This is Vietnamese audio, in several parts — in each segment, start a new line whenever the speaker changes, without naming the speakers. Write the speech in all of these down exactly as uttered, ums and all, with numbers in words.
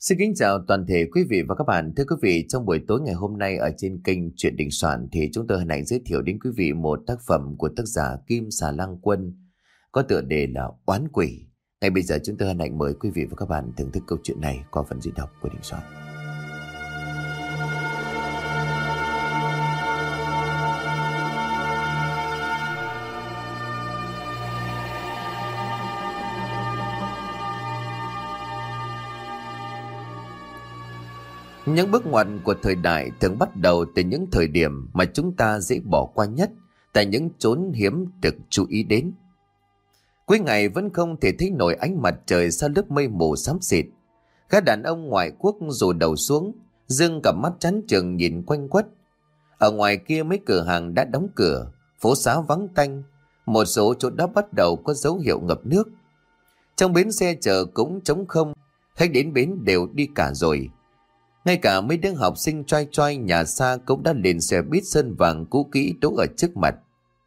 Xin kính chào toàn thể quý vị và các bạn. Thưa quý vị, trong buổi tối ngày hôm nay ở trên kênh Chuyện Đình Soạn thì chúng tôi hân hạnh giới thiệu đến quý vị một tác phẩm của tác giả Kim Xà Lang Quân có tựa đề là Oán Quỷ. Ngay bây giờ chúng tôi hân hạnh mời quý vị và các bạn thưởng thức câu chuyện này qua phần diễn đọc của Đình Soạn. Những bước ngoặt của thời đại thường bắt đầu từ những thời điểm mà chúng ta dễ bỏ qua nhất, tại những chốn hiếm được chú ý đến. Cuối ngày vẫn không thể thấy nổi ánh mặt trời sau lớp mây mù xám xịt. Các đàn ông ngoại quốc rủ đầu xuống, dương cặp mắt chán chừng nhìn quanh quất. Ở ngoài kia mấy cửa hàng đã đóng cửa, phố xá vắng tanh, một số chỗ đó bắt đầu có dấu hiệu ngập nước. Trong bến xe chợ cũng trống không, khách đến bến đều đi cả rồi. Ngay cả mấy đứa học sinh choai choai nhà xa cũng đã lên xe buýt sơn vàng cũ kỹ đỗ ở trước mặt.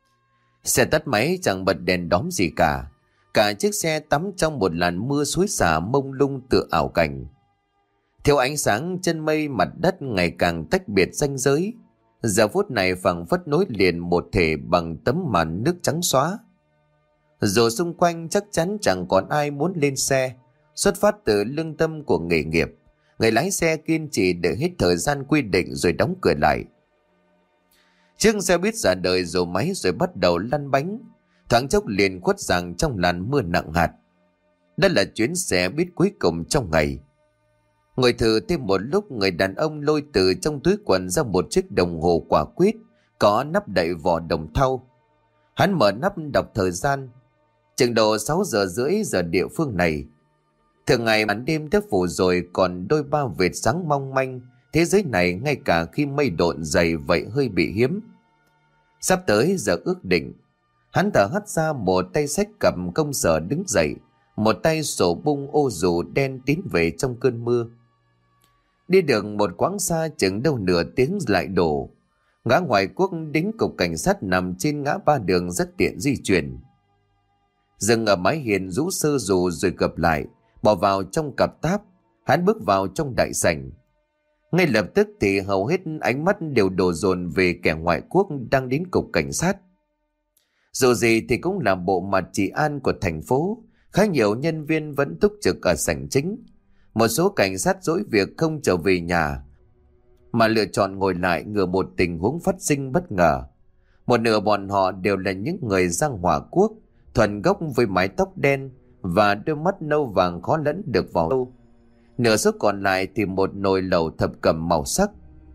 Xe tắt máy chẳng bật đèn đóm gì cả. Cả chiếc xe tắm trong một làn mưa xối xả mông lung tựa ảo cảnh. Theo ánh sáng chân mây mặt đất ngày càng tách biệt ranh giới. Giờ phút này phảng phất nối liền một thể bằng tấm màn nước trắng xóa. Dù xung quanh chắc chắn chẳng còn ai muốn lên xe. Xuất phát từ lương tâm của nghề nghiệp, người lái xe kiên trì đợi hết thời gian quy định rồi đóng cửa lại. Chiếc xe buýt ra đời rồ máy rồi bắt đầu lăn bánh, thoáng chốc liền khuất dạng trong làn mưa nặng hạt. Đây là chuyến xe buýt cuối cùng trong ngày. Ngồi thử thêm một lúc, người đàn ông lôi từ trong túi quần ra một chiếc đồng hồ quả quýt có nắp đậy vỏ đồng thau. Hắn mở nắp đọc thời gian, chừng độ sáu giờ rưỡi giờ địa phương này. Thường ngày màn đêm đã phủ rồi còn đôi ba vệt sáng mong manh, thế giới này ngay cả khi mây độn dày vậy hơi bị hiếm. Sắp tới giờ ước định, hắn thở hắt ra, một tay xách cầm công sở đứng dậy, một tay sổ bung ô dù đen tiến về trong cơn mưa. Đi được một quãng xa chừng đâu nửa tiếng lại đổ. Ngã ngoài quốc đến cục cảnh sát nằm trên ngã ba đường rất tiện di chuyển. Dừng ở mái hiên rũ sơ dù rồi gập lại, bỏ vào trong cặp táp. Hắn bước vào trong đại sảnh. Ngay lập tức thì hầu hết ánh mắt đều đổ dồn về kẻ ngoại quốc đang đến cục cảnh sát. Dù gì thì cũng là bộ mặt trị an của thành phố, khá nhiều nhân viên vẫn túc trực ở sảnh chính. Một số cảnh sát dỗi việc không trở về nhà, mà lựa chọn ngồi lại ngừa một tình huống phát sinh bất ngờ. Một nửa bọn họ đều là những người giang hỏa quốc, thuần gốc với mái tóc đen và đôi mắt nâu vàng khó lẫn được vào đâu. Nửa số còn lại thì một nồi lẩu thập cẩm màu sắc.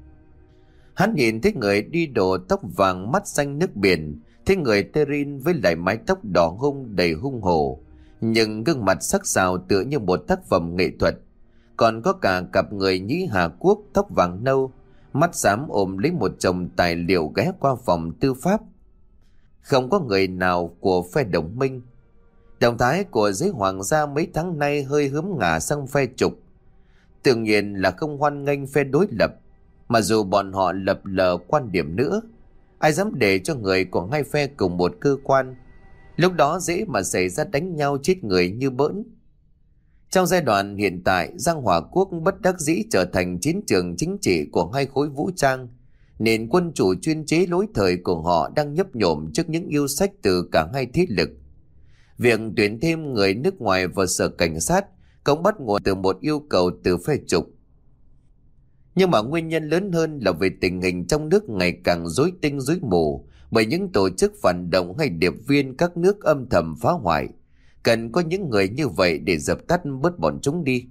Hắn nhìn thấy người đi đồ tóc vàng mắt xanh nước biển, thấy người Terin với lại mái tóc đỏ hung đầy hung hồ, nhưng gương mặt sắc sảo tựa như một tác phẩm nghệ thuật. Còn có cả cặp người Nhĩ Hà Quốc tóc vàng nâu, mắt xám ôm lấy một chồng tài liệu ghé qua phòng tư pháp. Không có người nào của phe đồng minh. Động thái của giới hoàng gia mấy tháng nay hơi hướng ngả sang phe trục. Tự nhiên là không hoan nghênh phe đối lập, mà dù bọn họ lập lờ quan điểm nữa, ai dám để cho người của hai phe cùng một cơ quan. Lúc đó dễ mà xảy ra đánh nhau chết người như bỡn. Trong giai đoạn hiện tại, Giang Hòa Quốc bất đắc dĩ trở thành chiến trường chính trị của hai khối vũ trang, nên quân chủ chuyên chế lối thời của họ đang nhấp nhổm trước những yêu sách từ cả hai thế lực. Việc tuyển thêm người nước ngoài vào sở cảnh sát cũng bắt nguồn từ một yêu cầu từ phe trục. Nhưng mà nguyên nhân lớn hơn là về tình hình trong nước ngày càng rối tinh rối mù bởi những tổ chức phản động hay điệp viên các nước âm thầm phá hoại. Cần có những người như vậy để dập tắt bớt bọn chúng đi.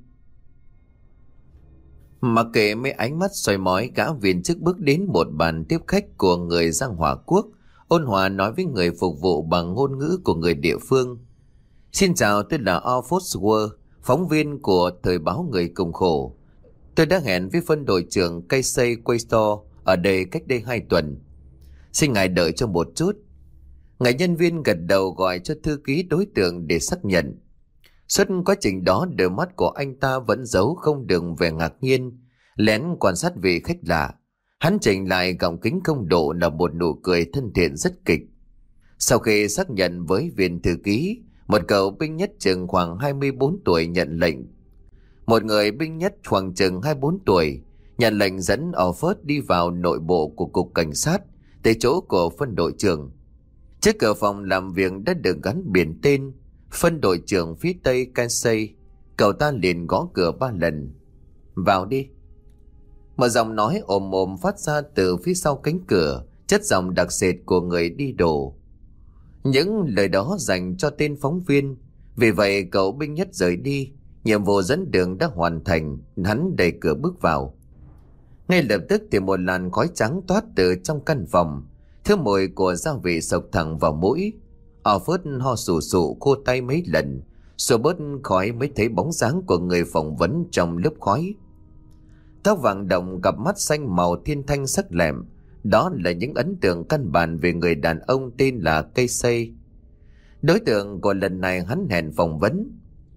Mặc kệ mấy ánh mắt soi mói, gã viên chức bước đến một bàn tiếp khách của người Giang Hòa Quốc, ôn hòa nói với người phục vụ bằng ngôn ngữ của người địa phương. Xin chào, tôi là Alphonse Ward, phóng viên của thời báo Người Cùng Khổ. Tôi đã hẹn với phân đội trưởng Casey Quaystor ở đây cách đây hai tuần. Xin ngài đợi cho một chút. Ngài nhân viên gật đầu gọi cho thư ký đối tượng để xác nhận. Suốt quá trình đó, đôi mắt của anh ta vẫn giấu không được vẻ ngạc nhiên, lén quan sát vị khách lạ. Hắn chỉnh lại gọng kính không độ là một nụ cười thân thiện rất kịch. Sau khi xác nhận với viên thư ký, một cậu binh nhất chừng khoảng hai mươi bốn tuổi nhận lệnh. Một người binh nhất khoảng chừng hai mươi bốn tuổi nhận lệnh dẫn Alfred đi vào nội bộ của cục cảnh sát, tới chỗ của phân đội trưởng. Trước cửa phòng làm việc đã được gắn biển tên phân đội trưởng phía tây Casey. Cậu ta liền gõ cửa ba lần. Vào đi. Một giọng nói ồm ồm phát ra từ phía sau cánh cửa, chất giọng đặc sệt của người đi đồ. Những lời đó dành cho tên phóng viên. Vì vậy cậu binh nhất rời đi. Nhiệm vụ dẫn đường đã hoàn thành. Hắn đẩy cửa bước vào. Ngay lập tức thì một làn khói trắng toát từ trong căn phòng. Thứ mùi của gia vị sộc thẳng vào mũi. Alfred ho sù sụ khô tay mấy lần, xua bớt khói mới thấy bóng dáng của người phỏng vấn trong lớp khói. Tóc vàng đồng, cặp mắt xanh màu thiên thanh sắc lẹm. Đó là những ấn tượng căn bản về người đàn ông tên là Casey. Đối tượng của lần này hắn hẹn phỏng vấn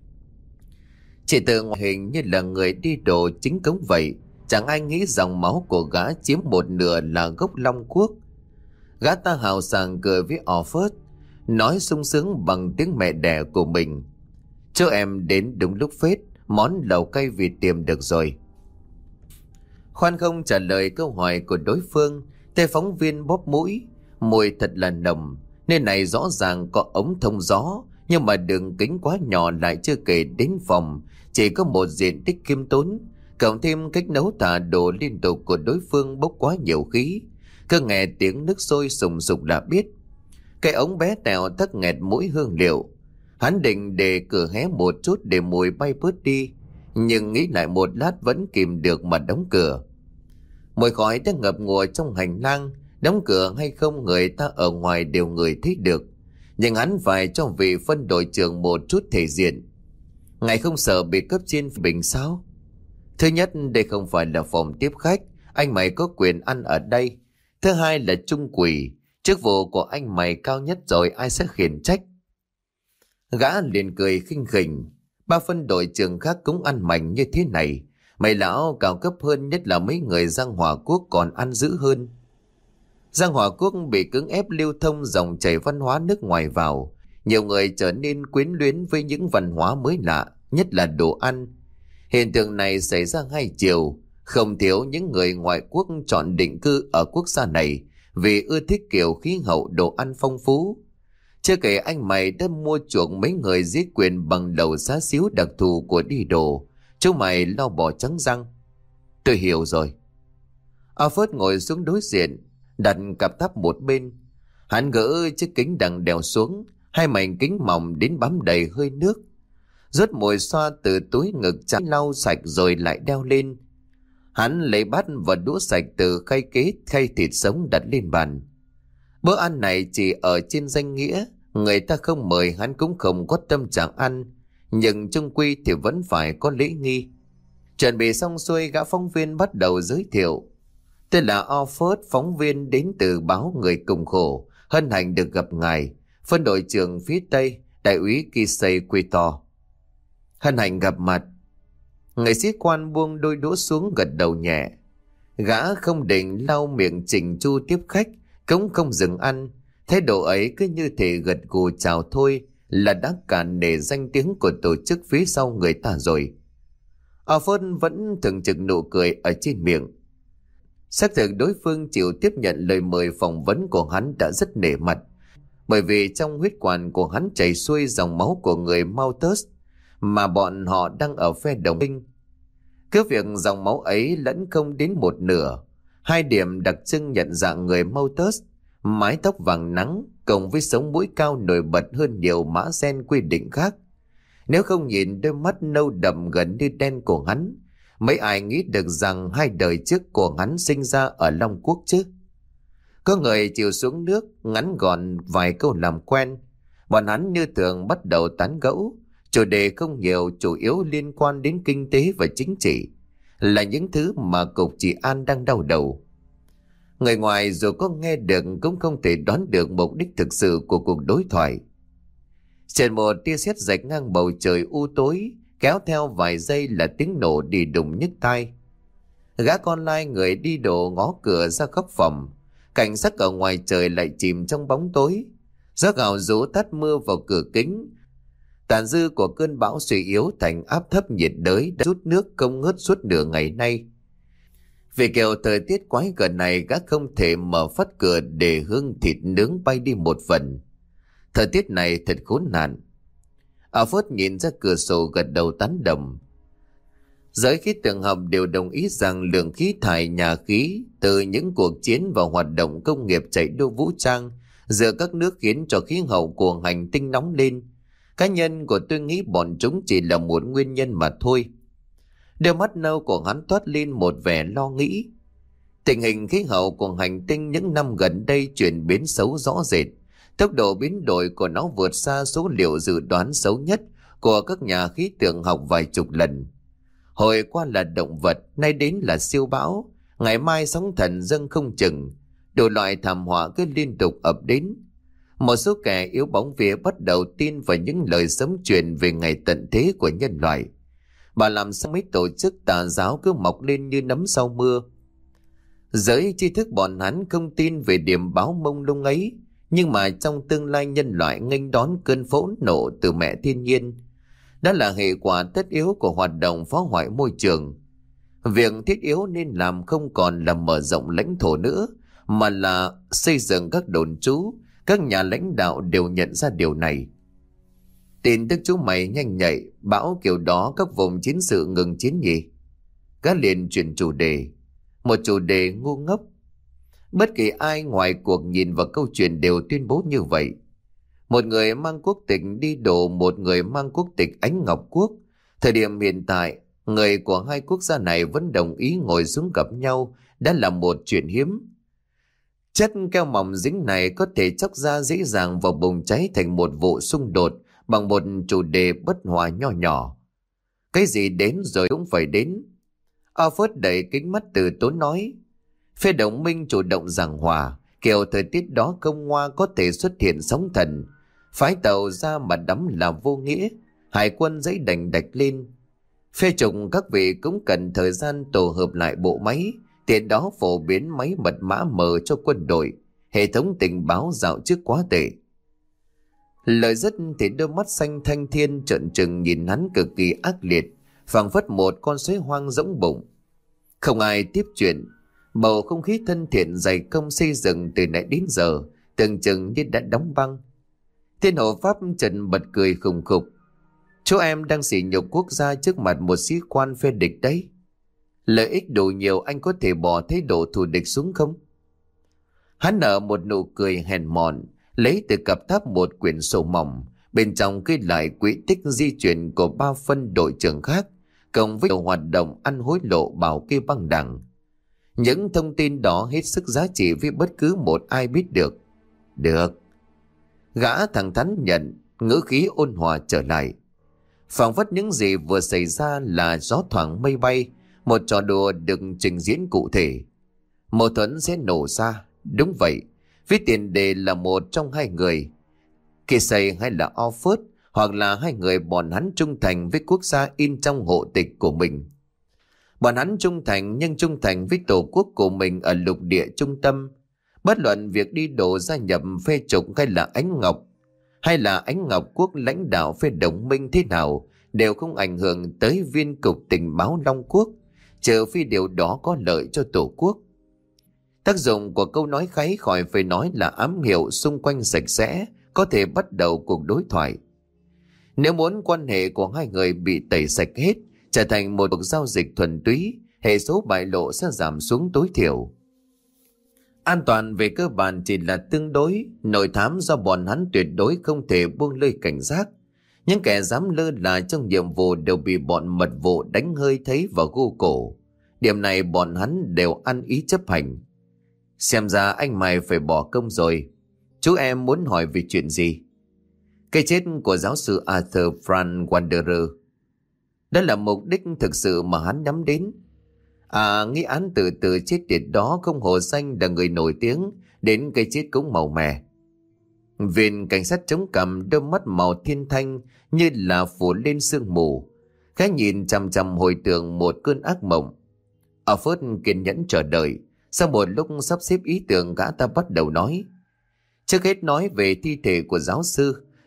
chỉ từ ngoại hình như là người đi đồ chính cống vậy. Chẳng ai nghĩ dòng máu của gã chiếm một nửa là gốc Long Quốc. Gã ta hào sảng cười với Alfred, nói sung sướng bằng tiếng mẹ đẻ của mình. Cho em đến đúng lúc phết, món lẩu cay vịt tiềm được rồi. Khoan không trả lời câu hỏi của đối phương, tay phóng viên bóp mũi. Mùi thật là nồng. Nơi này rõ ràng có ống thông gió, nhưng mà đường kính quá nhỏ, lại chưa kể đến phòng chỉ có một diện tích khiêm tốn, cộng thêm cách nấu thả đồ liên tục của đối phương bốc quá nhiều khí. Cứ nghe tiếng nước sôi sùng sục đã biết cái ống bé tẹo tắc nghẹt mũi hương liệu. Hắn định để cửa hé một chút để mùi bay bớt đi, nhưng nghĩ lại một lát vẫn kìm được mà đóng cửa. Mùi khói đã ngập ngùa trong hành lang. Đóng cửa hay không, người ta ở ngoài đều ngửi thấy được. Nhưng hắn phải cho vị phân đội trưởng một chút thể diện. Ngài không sợ bị cấp trên bình sao? Thứ nhất, đây không phải là phòng tiếp khách, anh mày có quyền ăn ở đây. Thứ hai là trung quỷ, chức vụ của anh mày cao nhất rồi, ai sẽ khiển trách? Gã liền cười khinh khỉnh. Ba phân đội trưởng khác cũng ăn mảnh như thế này. Mày lão cao cấp hơn, nhất là mấy người Giang Hòa Quốc còn ăn dữ hơn. Giang Hòa Quốc bị cưỡng ép lưu thông dòng chảy văn hóa nước ngoài vào. Nhiều người trở nên quyến luyến với những văn hóa mới lạ, nhất là đồ ăn. Hiện tượng này xảy ra hai chiều. Không thiếu những người ngoại quốc chọn định cư ở quốc gia này vì ưa thích kiểu khí hậu đồ ăn phong phú. Chưa kể anh mày đã mua chuộc mấy người dưới quyền bằng đầu xá xíu đặc thù của đi đồ. Chú mày lo bỏ trắng răng. Tôi hiểu rồi. Alfred ngồi xuống đối diện, đặt cặp tháp một bên. Hắn gỡ chiếc kính đằng đèo xuống, hai mảnh kính mỏng đến bám đầy hơi nước. Rút mồi xoa từ túi ngực trắng, lau sạch rồi lại đeo lên. Hắn lấy bát và đũa sạch từ khay kế khay thịt sống đặt lên bàn. Bữa ăn này chỉ ở trên danh nghĩa, người ta không mời hắn cũng không có tâm trạng ăn, nhưng chung quy thì vẫn phải có lễ nghi. Chuẩn bị xong xuôi, gã phóng viên bắt đầu giới thiệu. Tôi là Alfred, phóng viên đến từ báo Người Cùng Khổ, hân hạnh được gặp ngài, phân đội trưởng phía Tây, đại úy Kisei Quito. Hân hạnh gặp mặt. Người sĩ quan buông đôi đũa xuống, gật đầu nhẹ. Gã không định lau miệng chỉnh chu tiếp khách, cũng không dừng ăn. Thái độ ấy cứ như thể gật gù chào thôi là đã cản nể danh tiếng của tổ chức phía sau người ta rồi. Alfred vẫn thường trực nụ cười ở trên miệng. Xác thực đối phương chịu tiếp nhận lời mời phỏng vấn của hắn đã rất nể mặt, bởi vì trong huyết quản của hắn chảy xuôi dòng máu của người Malthus, mà bọn họ đang ở phe đồng minh. Cứ việc dòng máu ấy lẫn không đến một nửa. Hai điểm đặc trưng nhận dạng người Malthus: mái tóc vàng nắng cộng với sống mũi cao nổi bật hơn nhiều mã gen quy định khác. Nếu không nhìn đôi mắt nâu đậm gần như đen của hắn, mấy ai nghĩ được rằng hai đời trước của hắn sinh ra ở Long Quốc chứ? Có người chịu xuống nước, ngắn gọn vài câu làm quen. Bọn hắn như thường bắt đầu tán gẫu. Chủ đề không nhiều, chủ yếu liên quan đến kinh tế và chính trị, là những thứ mà cục trị an đang đau đầu. Người ngoài dù có nghe được cũng không thể đoán được mục đích thực sự của cuộc đối thoại. Trên một tia sét rạch ngang bầu trời u tối, kéo theo vài giây là tiếng nổ đi đùng nhức tai. Gã con lai người đi đồ ngó cửa ra góc phòng. Cảnh sắc ở ngoài trời lại chìm trong bóng tối. Gió gào rú tắt mưa vào cửa kính. Tàn dư của cơn bão suy yếu thành áp thấp nhiệt đới đã rút nước không ngớt suốt nửa ngày nay. Vì kiểu thời tiết quái gở này, gã không thể mở phát cửa để hương thịt nướng bay đi một phần. Thời tiết này thật khốn nạn. Alfred nhìn ra cửa sổ gật đầu tán đồng. Giới khí tượng học đều đồng ý rằng lượng khí thải nhà khí từ những cuộc chiến và hoạt động công nghiệp chạy đua vũ trang giữa các nước khiến cho khí hậu của hành tinh nóng lên. Cá nhân của tôi nghĩ bọn chúng chỉ là một nguyên nhân mà thôi. Đôi mắt nâu của hắn toát lên một vẻ lo nghĩ. Tình hình khí hậu của hành tinh những năm gần đây chuyển biến xấu rõ rệt. Tốc độ biến đổi của nó vượt xa số liệu dự đoán xấu nhất của các nhà khí tượng học vài chục lần. Hồi qua là động vật, nay đến là siêu bão, ngày mai sóng thần dâng không chừng, đủ loại thảm họa cứ liên tục ập đến. Một số kẻ yếu bóng vía bắt đầu tin vào những lời sấm truyền về ngày tận thế của nhân loại. Bà làm sao mấy tổ chức tà giáo cứ mọc lên như nấm sau mưa. Giới tri thức bọn hắn không tin về điểm báo mông lung ấy, nhưng mà trong tương lai nhân loại nghênh đón cơn phẫn nộ từ mẹ thiên nhiên. Đó là hệ quả tất yếu của hoạt động phá hoại môi trường. Việc thiết yếu nên làm không còn là mở rộng lãnh thổ nữa, mà là xây dựng các đồn trú. Các nhà lãnh đạo đều nhận ra điều này. Tin tức chú mày nhanh nhạy, bão kiểu đó các vùng chiến sự ngừng chiến nhỉ? Gã liền chuyển chủ đề. Một chủ đề ngu ngốc. Bất kỳ ai ngoài cuộc nhìn vào câu chuyện đều tuyên bố như vậy. Một người mang quốc tịch đi đổ một người mang quốc tịch Ánh Ngọc Quốc. Thời điểm hiện tại, người của hai quốc gia này vẫn đồng ý ngồi xuống gặp nhau đã là một chuyện hiếm. Chất keo mỏng dính này có thể chóc ra dễ dàng và bùng cháy thành một vụ xung đột bằng một chủ đề bất hòa nho nhỏ. Cái gì đến rồi cũng phải đến. Alfred đẩy kính mắt từ tốn nói. Phe đồng minh chủ động giảng hòa, kiểu thời tiết đó không ngoa có thể xuất hiện sóng thần. Phái tàu ra mà đắm là vô nghĩa, hải quân dãy đành đạch lên. Phe trùng các vị cũng cần thời gian tổ hợp lại bộ máy, tiện đó phổ biến máy mật mã mờ cho quân đội, hệ thống tình báo dạo trước quá tệ. Lời dứt thì đôi mắt xanh thanh thiên trợn trừng nhìn hắn cực kỳ ác liệt, phảng phất một con suối hoang rỗng bụng. Không ai tiếp chuyện, bầu không khí thân thiện dày công xây dựng từ nãy đến giờ tưởng chừng như đã đóng băng. Thiên hộ pháp Trần bật cười khùng khục. Chú em đang sỉ nhục quốc gia trước mặt một sĩ quan phe địch đấy. Lợi ích đủ nhiều, anh có thể bỏ thái độ thù địch xuống không? Hắn nở một nụ cười hèn mọn, lấy từ cặp tháp một quyển sổ mỏng, bên trong ghi lại quỹ tích di chuyển của ba phân đội trưởng khác, cộng với hoạt động ăn hối lộ bảo kê băng đảng. Những thông tin đó hết sức giá trị với bất cứ một ai biết được. Được. Gã thẳng thắn nhận, ngữ khí ôn hòa trở lại. Phảng phất những gì vừa xảy ra là gió thoảng mây bay, một trò đùa được trình diễn cụ thể. Mâu thuẫn sẽ nổ ra, đúng vậy, với tiền đề là một trong hai người, Casey hay là Alfred, hoặc là hai người bọn hắn trung thành với quốc gia in trong hộ tịch của mình. Bọn hắn trung thành nhưng trung thành với tổ quốc của mình ở lục địa trung tâm. Bất luận việc đi đổ gia nhập phe trục hay là Ánh Ngọc, hay là Ánh Ngọc Quốc lãnh đạo phe đồng minh thế nào, đều không ảnh hưởng tới viên cục tình báo Long Quốc, trừ phi điều đó có lợi cho tổ quốc. Tác dụng của câu nói kháy khỏi phải nói là ám hiệu xung quanh sạch sẽ, có thể bắt đầu cuộc đối thoại. Nếu muốn quan hệ của hai người bị tẩy sạch hết, trở thành một cuộc giao dịch thuần túy, hệ số bại lộ sẽ giảm xuống tối thiểu. An toàn về cơ bản chỉ là tương đối, nội thám do bọn hắn tuyệt đối không thể buông lơi cảnh giác. Những kẻ dám lơ là trong nhiệm vụ đều bị bọn mật vụ đánh hơi thấy và gu cổ. Điểm này bọn hắn đều ăn ý chấp hành. Xem ra anh mày phải bỏ công rồi. Chú em muốn hỏi về chuyện gì? Cái chết của giáo sư Arthur Frank Wanderer. Đó là mục đích thực sự mà hắn nhắm đến. À, nghi án tự tử chết tiệt đó không hổ danh là người nổi tiếng, đến cái chết cũng màu mè. Viên cảnh sát chống cằm, đôi mắt màu thiên thanh như là phủ lên sương mù. Khá nhìn chằm chằm hồi tưởng một cơn ác mộng. Alfred kiên nhẫn chờ đợi. Sau một lúc sắp xếp ý tưởng, gã ta bắt đầu nói. Trước hết nói về thi thể của giáo sư.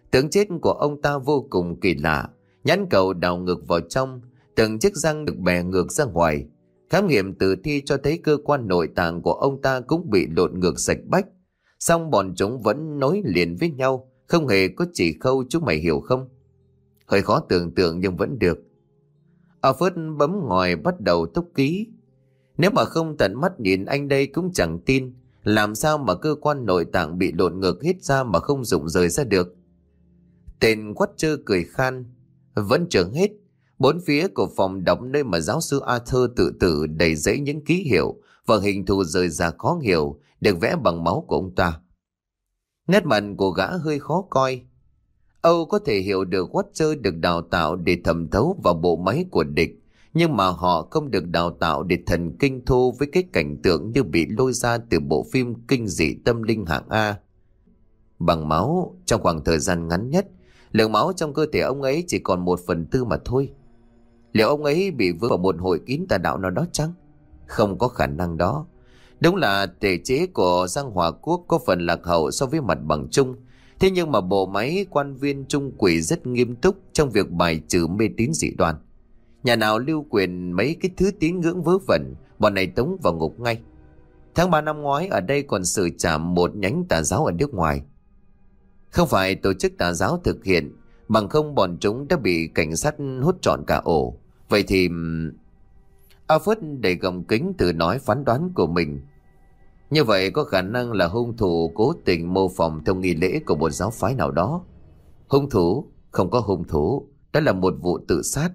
Tướng chết của ông ta vô cùng kỳ lạ, nhãn cầu đào ngược vào trong, từng chiếc răng được bè ngược ra ngoài. Khám nghiệm tử thi cho thấy cơ quan nội tạng của ông ta cũng bị lộn ngược sạch bách. Song bọn chúng vẫn nối liền với nhau, không hề có chỉ khâu, chúng mày hiểu không? Hơi khó tưởng tượng nhưng vẫn được. Alfred bấm ngòi bắt đầu túc ký. Nếu mà không tận mắt nhìn anh đây cũng chẳng tin. Làm sao mà cơ quan nội tạng bị lộn ngược hết ra mà không rụng rời ra được? Tên Watcher cười khan. Vẫn chưa hết. Bốn phía của phòng đọc nơi mà giáo sư Arthur tự tử đầy giấy những ký hiệu và hình thù rời ra khó hiểu được vẽ bằng máu của ông ta. Nét mặt của gã hơi khó coi. Âu có thể hiểu được Watcher được đào tạo để thẩm thấu vào bộ máy của địch, nhưng mà họ không được đào tạo để thần kinh thô với cái cảnh tượng như bị lôi ra từ bộ phim kinh dị tâm linh hạng A. Bằng máu, trong khoảng thời gian ngắn nhất, lượng máu trong cơ thể ông ấy chỉ còn một phần tư mà thôi. Liệu ông ấy bị vướng vào một hội kín tà đạo nào đó chăng? Không có khả năng đó. Đúng là thể chế của Giang Hòa Quốc có phần lạc hậu so với mặt bằng chung. Thế nhưng mà bộ máy quan viên trung quỷ rất nghiêm túc trong việc bài trừ mê tín dị đoan. Nhà nào lưu quyền mấy cái thứ tín ngưỡng vớ vẩn, bọn này tống vào ngục ngay. Tháng ba năm ngoái ở đây còn xử trảm một nhánh tà giáo ở nước ngoài. Không phải tổ chức tà giáo thực hiện, bằng không bọn chúng đã bị cảnh sát hút trọn cả ổ. Vậy thì... Alfred đầy gọng kính tự nói phán đoán của mình. Như vậy có khả năng là hung thủ cố tình mô phỏng theo nghi lễ của một giáo phái nào đó. Hung thủ? Không có hung thủ. Đó là một vụ tự sát.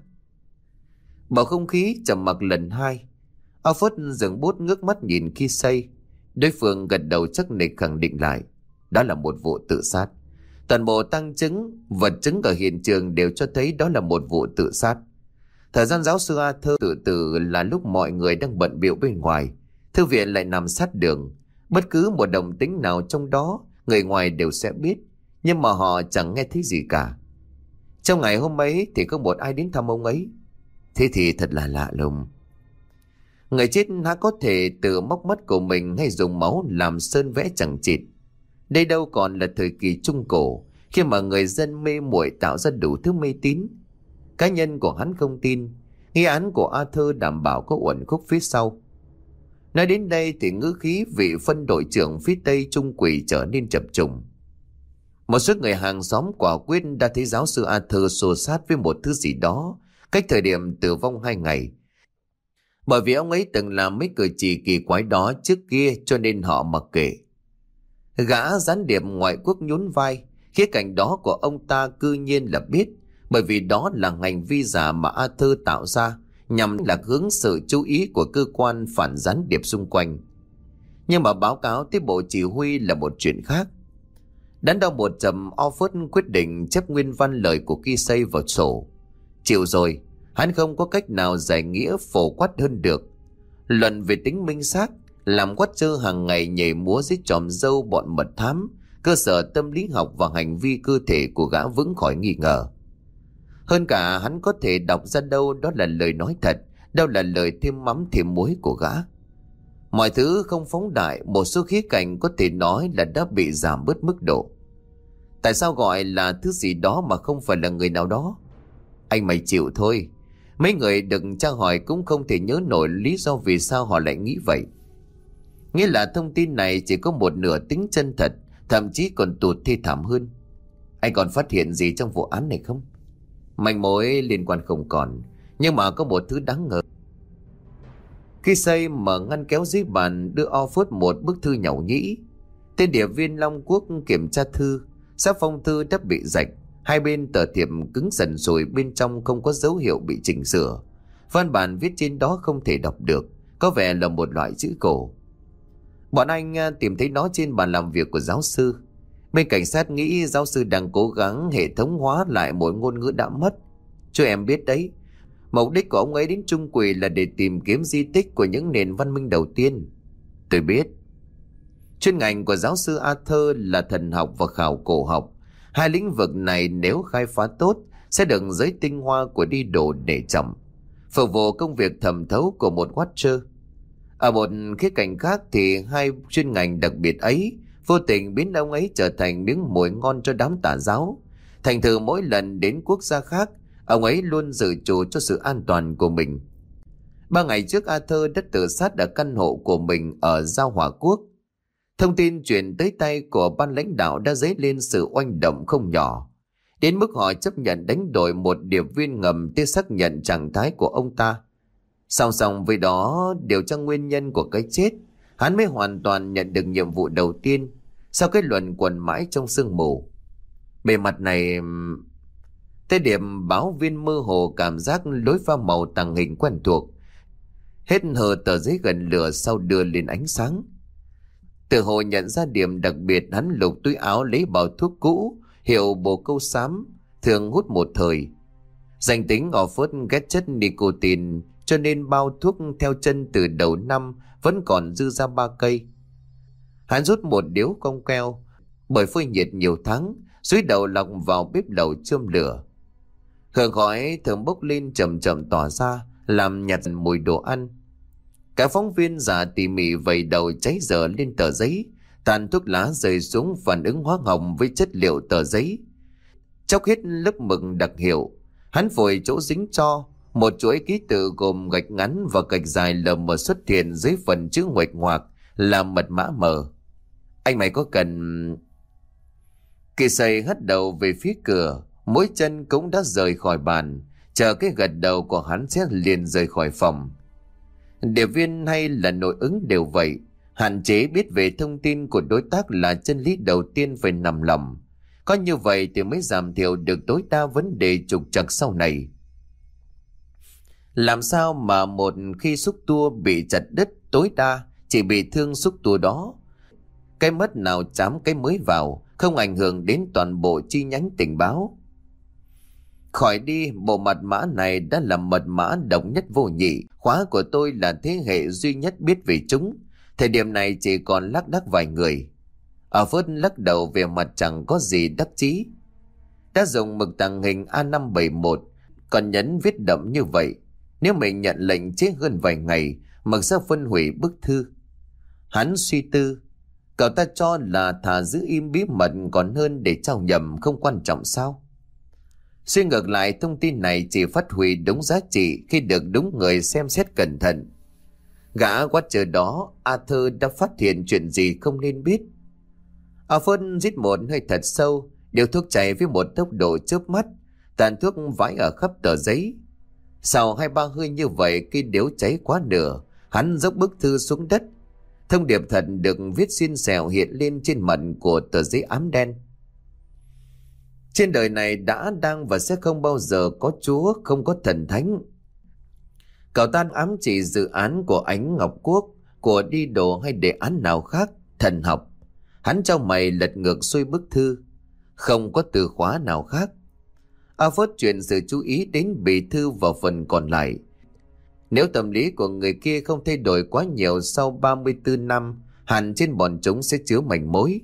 Bầu không khí trầm mặc lần hai. Alfred dừng bút ngước mắt nhìn khi say. Đối phương gật đầu chắc nịch khẳng định lại. Đó là một vụ tự sát. Toàn bộ tăng chứng, vật chứng ở hiện trường đều cho thấy đó là một vụ tự sát. Thời gian giáo sư Arthur tự tử là lúc mọi người đang bận bịu bên ngoài. Thư viện lại nằm sát đường. Bất cứ một động tĩnh nào trong đó, người ngoài đều sẽ biết. Nhưng mà họ chẳng nghe thấy gì cả. Trong ngày hôm ấy thì không một ai đến thăm ông ấy. Thế thì thật là lạ lùng. Người chết há có thể tự móc mắt của mình hay dùng máu làm sơn vẽ chẳng chịt. Đây đâu còn là thời kỳ Trung Cổ, khi mà người dân mê muội tạo ra đủ thứ mê tín. Cá nhân của hắn không tin. Nghi án của Arthur đảm bảo có uẩn khúc phía sau. Nói đến đây thì ngữ khí vị phân đội trưởng phía Tây Trung Quỷ trở nên chập trùng. Một số người hàng xóm quả quyết đã thấy giáo sư Arthur xô sát với một thứ gì đó cách thời điểm tử vong hai ngày. Bởi vì ông ấy từng làm mấy cử chỉ kỳ quái đó trước kia cho nên họ mặc kệ. Gã gián điệp ngoại quốc nhún vai. Khía cạnh đó của ông ta cư nhiên là biết, bởi vì đó là hành vi giả mà Arthur tạo ra nhằm lạc hướng sự chú ý của cơ quan phản gián điệp xung quanh. Nhưng mà báo cáo tới bộ chỉ huy là một chuyện khác. Đắn đo một chầm, Alfred quyết định chép nguyên văn lời của Kisei vào sổ. Chịu rồi, hắn không có cách nào giải nghĩa phổ quát hơn được. Luận về tính minh xác, làm Watcher hàng ngày nhảy múa dưới chòm râu bọn mật thám, cơ sở tâm lý học và hành vi cơ thể của gã vững khỏi nghi ngờ. Hơn cả, hắn có thể đọc ra đâu đó là lời nói thật, đâu là lời thêm mắm thêm muối của gã. Mọi thứ không phóng đại, một số khía cạnh có thể nói là đã bị giảm bớt mức độ. Tại sao gọi là thứ gì đó mà không phải là người nào đó? Anh mày chịu thôi. Mấy người đừng tra hỏi cũng không thể nhớ nổi lý do vì sao họ lại nghĩ vậy. Nghĩa là thông tin này chỉ có một nửa tính chân thật, thậm chí còn tụt thê thảm hơn. Anh còn phát hiện gì trong vụ án này không? Manh mối liên quan không còn, nhưng mà có một thứ đáng ngờ. Khi xây mở ngăn kéo dưới bàn, đưa Alfred một bức thư nhàu nhĩ. Tên điệp viên Long Quốc kiểm tra thư, xác phong thư đã bị rạch, hai bên tờ thiệp cứng sần sùi, bên trong không có dấu hiệu bị chỉnh sửa. Văn bản viết trên đó không thể đọc được, có vẻ là một loại chữ cổ. Bọn anh tìm thấy nó trên bàn làm việc của giáo sư. Bên cảnh sát nghĩ giáo sư đang cố gắng hệ thống hóa lại một ngôn ngữ đã mất. Cho em biết đấy, mục đích của ông ấy đến Trung Quỷ là để tìm kiếm di tích của những nền văn minh đầu tiên. Tôi biết. Chuyên ngành của giáo sư Arthur là thần học và khảo cổ học. Hai lĩnh vực này nếu khai phá tốt sẽ được giới tinh hoa của đi đồ để trọng, phục vụ công việc thẩm thấu của một Watcher. Ở một khía cạnh khác thì hai chuyên ngành đặc biệt ấy vô tình biến ông ấy trở thành miếng mồi ngon cho đám tà giáo, Thành thử mỗi lần đến quốc gia khác, ông ấy luôn dự trù cho sự an toàn của mình. Ba ngày trước Arthur đã tự sát ở căn hộ của mình ở Giao Hòa Quốc. Thông tin truyền tới tay của ban lãnh đạo đã dấy lên sự oanh động không nhỏ, đến mức họ chấp nhận đánh đổi một điệp viên ngầm để xác nhận trạng thái của ông ta. Song song với đó, điều tra nguyên nhân của cái chết, hắn mới hoàn toàn nhận được nhiệm vụ đầu tiên sau cái luận quẩn mãi trong sương mù. Bề mặt này, tới điểm báo viên mơ hồ cảm giác lối pha màu tàng hình quen thuộc. Hết hờ tờ giấy gần lửa sau đưa lên ánh sáng. Từ hồi nhận ra điểm đặc biệt, hắn lục túi áo lấy bao thuốc cũ hiệu bồ câu xám, thường hút một thời. Danh tính Orford ghét chất nicotine, cho nên bao thuốc theo chân từ đầu năm vẫn còn dư ra ba cây. Hắn rút một điếu cong keo, bởi phơi nhiệt nhiều tháng, dưới đầu lọc vào bếp lầu châm lửa. Hương khói thơm bốc lên chậm chậm tỏa ra, làm nhạt mùi đồ ăn. Cả phóng viên giả tỉ mỉ vẩy đầu cháy dở lên tờ giấy, tàn thuốc lá rơi xuống phản ứng hóa học với chất liệu tờ giấy. Chốc hết lớp mực đặc hiệu, hắn phổi chỗ dính cho một chuỗi ký tự gồm gạch ngắn và gạch dài lờ mờ xuất hiện dưới phần chữ nguệch ngoạc là mật mã mờ. Anh mày có cần... Kỳ xây hất đầu về phía cửa, mỗi chân cũng đã rời khỏi bàn, chờ cái gật đầu của hắn sẽ liền rời khỏi phòng. Điệp viên hay là nội ứng đều vậy, hạn chế biết về thông tin của đối tác là chân lý đầu tiên phải nằm lòng. Có như vậy thì mới giảm thiểu được tối đa vấn đề trục trặc sau này. Làm sao mà một khi xúc tua bị chặt đứt, tối đa chỉ bị thương xúc tua đó, cái mất nào chám cái mới vào, không ảnh hưởng đến toàn bộ chi nhánh tình báo. Khỏi đi, bộ mật mã này đã là mật mã độc nhất vô nhị, khóa của tôi là thế hệ duy nhất biết về chúng. Thời điểm này chỉ còn lác đác vài người. Ở Phớt lắc đầu về mặt chẳng có gì đắc chí. Đã dùng mực tàng hình A năm bảy một, còn nhấn viết đậm như vậy. Nếu mình nhận lệnh chế hơn vài ngày, mực sẽ phân hủy bức thư. Hắn suy tư, cậu ta cho là thà giữ im bí mật còn hơn để trao nhầm không quan trọng sao? Suy ngược lại, thông tin này chỉ phát huy đúng giá trị khi được đúng người xem xét cẩn thận. Gã quát chờ đó, Arthur đã phát hiện chuyện gì không nên biết. Alfred rít một hơi thật sâu, điều thuốc chảy với một tốc độ chớp mắt, tàn thuốc vãi ở khắp tờ giấy. Sau hai ba hơi như vậy, khi điếu cháy quá nửa, hắn dốc bức thư xuống đất. Thông điệp thật được viết xin xèo hiện lên trên mặt của tờ giấy ám đen. Trên đời này đã, đang và sẽ không bao giờ có Chúa, không có thần thánh. Cậu ta ám chỉ dự án của Ánh Ngọc Quốc, của đi đồ hay đề án nào khác, thần học. Hắn cho mày lật ngược xuôi bức thư, không có từ khóa nào khác. Alfred chuyển sự chú ý đến bì thư vào phần còn lại. Nếu tâm lý của người kia không thay đổi quá nhiều sau ba mươi tư năm, hẳn trên bọn chúng sẽ chứa manh mối.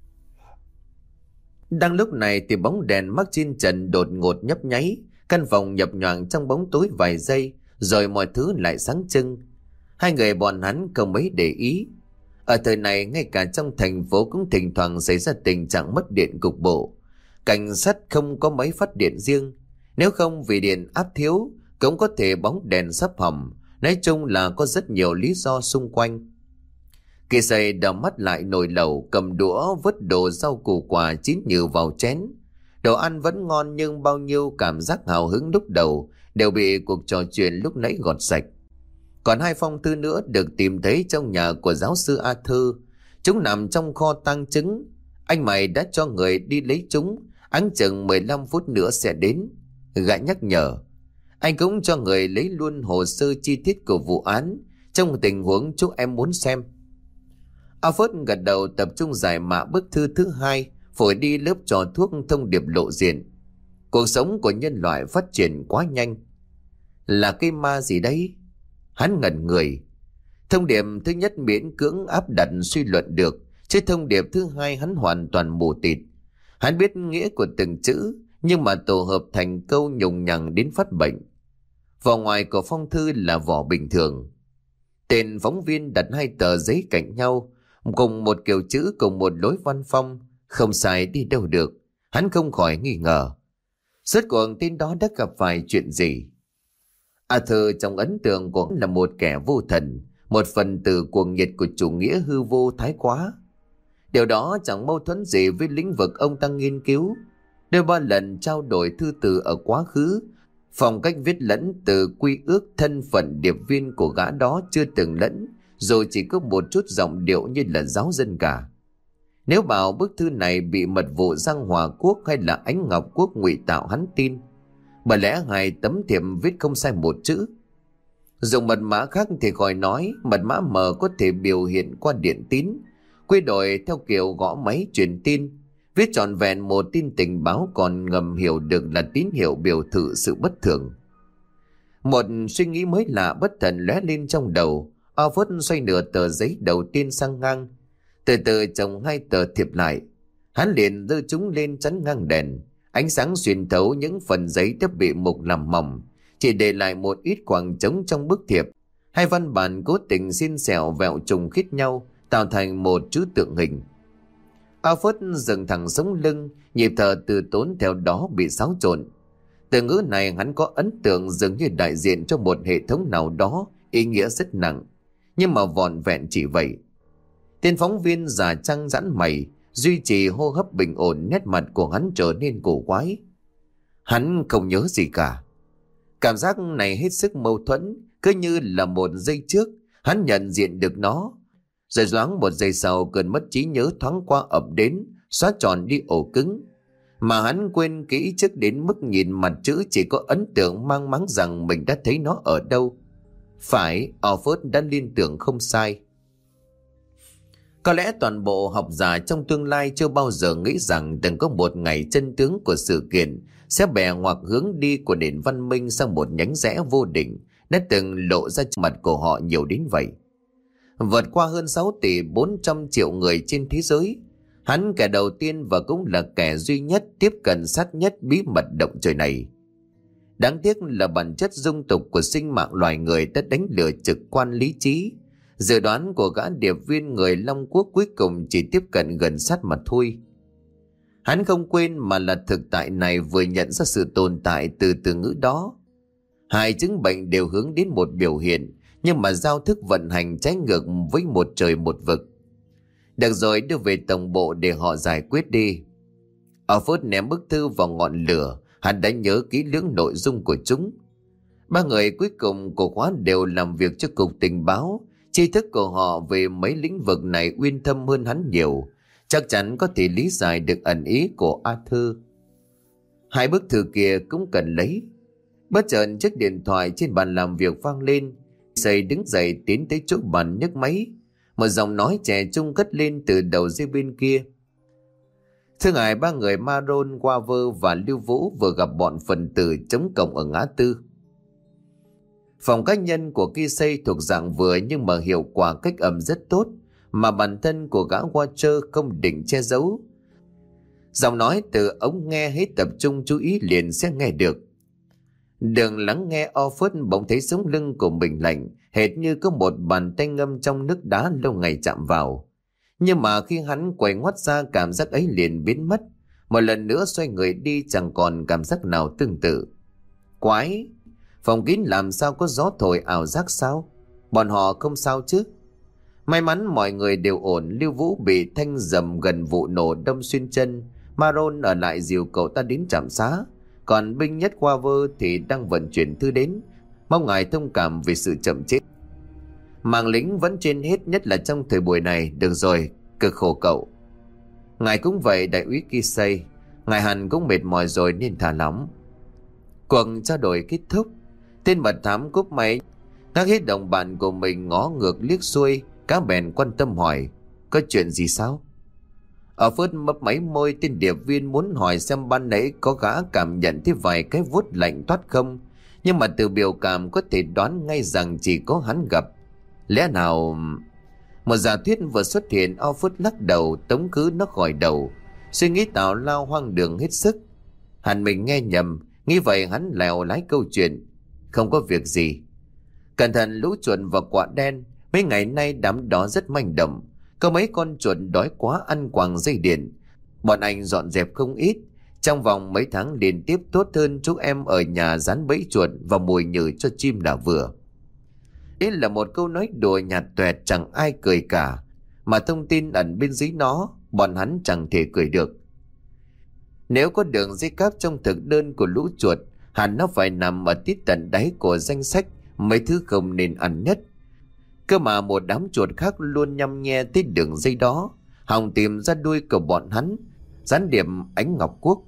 Đang lúc này thì bóng đèn mắc trên trần đột ngột nhấp nháy, căn phòng nhập nhoạng trong bóng tối vài giây, rồi mọi thứ lại sáng trưng. Hai người bọn hắn không mấy để ý. Ở thời này, ngay cả trong thành phố cũng thỉnh thoảng xảy ra tình trạng mất điện cục bộ. Cảnh sát không có máy phát điện riêng, nếu không vì điện áp thiếu cũng có thể bóng đèn sắp hỏng. Nói chung là có rất nhiều lý do xung quanh. Kỳ xây đào mắt lại nồi lẩu, cầm đũa vớt đồ rau củ quả chín nhừ vào chén. Đồ ăn vẫn ngon nhưng bao nhiêu cảm giác hào hứng lúc đầu đều bị cuộc trò chuyện lúc nãy gọt sạch. Còn hai phong thư nữa được tìm thấy trong nhà của giáo sư Arthur. Chúng nằm trong kho tang chứng. Anh mày đã cho người đi lấy chúng, áng chừng mười lăm phút nữa sẽ đến. Gã nhắc nhở. Anh cũng cho người lấy luôn hồ sơ chi tiết của vụ án, trong tình huống chúng em muốn xem. Alfred gật đầu tập trung giải mã bức thư thứ hai, phổi đi lớp trò thuốc thông điệp lộ diện. Cuộc sống của nhân loại phát triển quá nhanh. Là cái ma gì đấy? Hắn ngẩn người. Thông điệp thứ nhất miễn cưỡng áp đặt suy luận được, chứ thông điệp thứ hai hắn hoàn toàn mù tịt. Hắn biết nghĩa của từng chữ, nhưng mà tổ hợp thành câu nhùng nhằng đến phát bệnh. Vỏ ngoài của phong thư là vỏ bình thường. Tên phóng viên đặt hai tờ giấy cạnh nhau, cùng một kiểu chữ, cùng một lối văn phong, không sai đi đâu được. Hắn không khỏi nghi ngờ. Rốt cuộc tên đó đã gặp phải chuyện gì? Arthur trong ấn tượng của hắn là một kẻ vô thần, một phần tử cuồng nhiệt của chủ nghĩa hư vô thái quá. Điều đó chẳng mâu thuẫn gì với lĩnh vực ông ta nghiên cứu. Đôi ba lần trao đổi thư từ ở quá khứ, phong cách viết lẫn từ quy ước thân phận điệp viên của gã đó chưa từng lẫn, rồi chỉ có một chút giọng điệu như là giáo dân cả. Nếu bảo bức thư này bị mật vụ Giang Hòa Quốc hay là Ánh Ngọc Quốc ngụy tạo, hắn tin. Bởi lẽ hai tấm thiệp viết không sai một chữ. Dùng mật mã khác thì khỏi nói, mật mã mờ có thể biểu hiện qua điện tín, quy đổi theo kiểu gõ máy truyền tin, viết trọn vẹn một tin tình báo còn ngầm hiểu được là tín hiệu biểu thị sự bất thường. Một suy nghĩ mới lạ bất thần lóe lên trong đầu. Alfred xoay nửa tờ giấy đầu tiên sang ngang, từ từ chồng hai tờ thiệp lại. Hắn liền giơ chúng lên chắn ngang đèn. Ánh sáng xuyên thấu những phần giấy đã bị mục làm mỏng, chỉ để lại một ít khoảng trống trong bức thiệp. Hai văn bản cố tình xiên xẹo vẹo trùng khít nhau, tạo thành một chữ tượng hình. Alfred dừng thẳng sống lưng, nhịp thở từ tốn theo đó bị xáo trộn. Từ ngữ này hắn có ấn tượng dường như đại diện cho một hệ thống nào đó, ý nghĩa rất nặng, nhưng mà vỏn vẹn chỉ vậy. Tên phóng viên già trăng giãn mày, duy trì hô hấp bình ổn, nét mặt của hắn trở nên cổ quái. Hắn không nhớ gì cả. Cảm giác này hết sức mâu thuẫn, cứ như là một giây trước hắn nhận diện được nó, rồi loáng một giây sau cơn mất trí nhớ thoáng qua ập đến, xóa tròn đi ổ cứng. Mà hắn quên kỹ trước đến mức nhìn mặt chữ chỉ có ấn tượng mang máng rằng mình đã thấy nó ở đâu. Phải, Alfred đã liên tưởng không sai. Có lẽ toàn bộ học giả trong tương lai chưa bao giờ nghĩ rằng từng có một ngày chân tướng của sự kiện sẽ bẻ ngoặt hướng đi của nền văn minh sang một nhánh rẽ vô định đã từng lộ ra trước mặt của họ nhiều đến vậy. Vượt qua hơn sáu tỷ bốn trăm triệu người trên thế giới, hắn kẻ đầu tiên và cũng là kẻ duy nhất tiếp cận sát nhất bí mật động trời này. Đáng tiếc là bản chất dung tục của sinh mạng loài người đã đánh lừa trực quan lý trí. Dự đoán của gã điệp viên người Long Quốc cuối cùng chỉ tiếp cận gần sát mà thôi. Hắn không quên mà là thực tại này vừa nhận ra sự tồn tại từ từ ngữ đó. Hai chứng bệnh đều hướng đến một biểu hiện, nhưng mà giao thức vận hành trái ngược với một trời một vực. Được rồi, đưa về tổng bộ để họ giải quyết đi. Alfred ném bức thư vào ngọn lửa, hắn đã nhớ kỹ lưỡng nội dung của chúng. Ba người cuối cùng của khóa đều làm việc cho cục tình báo. Tri thức của họ về mấy lĩnh vực này uyên thâm hơn hắn nhiều, chắc chắn có thể lý giải được ẩn ý của Arthur. Hai bức thư kia cũng cần lấy. Bất chợt chiếc điện thoại trên bàn làm việc vang lên. Xây đứng dậy tiến tới chỗ bàn nhấc máy. Một giọng nói trẻ trung cất lên từ đầu dây bên kia. Thưa ngài, ba người Maron, Waver và Lưu Vũ vừa gặp bọn phần tử chống cộng ở ngã tư. Phòng cá nhân của Kisei thuộc dạng vừa nhưng mà hiệu quả cách âm rất tốt, mà bản thân của gã Watcher không định che giấu. Giọng nói từ ống nghe hết tập trung chú ý liền sẽ nghe được. Đường lắng nghe, Alfred bỗng thấy sống lưng của mình lạnh, hệt như có một bàn tay ngâm trong nước đá lâu ngày chạm vào. Nhưng mà khi hắn quay ngoắt ra, cảm giác ấy liền biến mất. Một lần nữa xoay người đi, chẳng còn cảm giác nào tương tự. Quái! Phòng kín làm sao có gió thổi ảo giác sao? Bọn họ không sao chứ? May mắn mọi người đều ổn. Lưu Vũ bị thanh dầm gần vụ nổ đâm xuyên chân. Maron ở lại dìu cậu ta đến trạm xá. Còn binh nhất Waver thì đang vận chuyển thư đến, mong ngài thông cảm vì sự chậm chết. Mạng lính vẫn trên hết, nhất là trong thời buổi này. Được rồi, cực khổ cậu. Ngài cũng vậy đại úy Kisei. Ngài hẳn cũng mệt mỏi rồi nên thả lỏng. Cuộc trao đổi kết thúc. Tên mật thám cúp máy, ngắt hết đồng bạn của mình, ngó ngược liếc xuôi. Cá bèn quan tâm hỏi, có chuyện gì sao? Ở phớt mấp máy môi, tên điệp viên muốn hỏi xem ban nãy có gã cảm nhận thấy vài cái vuốt lạnh toát không, nhưng mà từ biểu cảm có thể đoán ngay rằng chỉ có hắn gặp. Lẽ nào... Một giả thuyết vừa xuất hiện. Alfred lắc đầu tống khứ nó khỏi đầu. Suy nghĩ tào lao hoang đường hết sức. Hẳn mình nghe nhầm. Nghĩ vậy hắn lèo lái câu chuyện. Không có việc gì. Cẩn thận lũ chuột và quạ đen. Mấy ngày nay đám đó rất manh động. Có mấy con chuột đói quá ăn quàng dây điện. Bọn anh dọn dẹp không ít. Trong vòng mấy tháng liên tiếp tốt hơn chú em ở nhà dán bẫy chuột và mồi nhử cho chim là vừa. Đấy là một câu nói đùa nhạt toẹt chẳng ai cười cả, mà thông tin ẩn bên dưới nó bọn hắn chẳng thể cười được. Nếu có đường dây cáp trong thực đơn của lũ chuột, hẳn nó phải nằm ở tít tận đáy của danh sách mấy thứ không nên ăn nhất. Cơ mà một đám chuột khác luôn nhăm nhe tới đường dây đó, hòng tìm ra đuôi của bọn hắn, gián điệp Ánh Ngọc Quốc.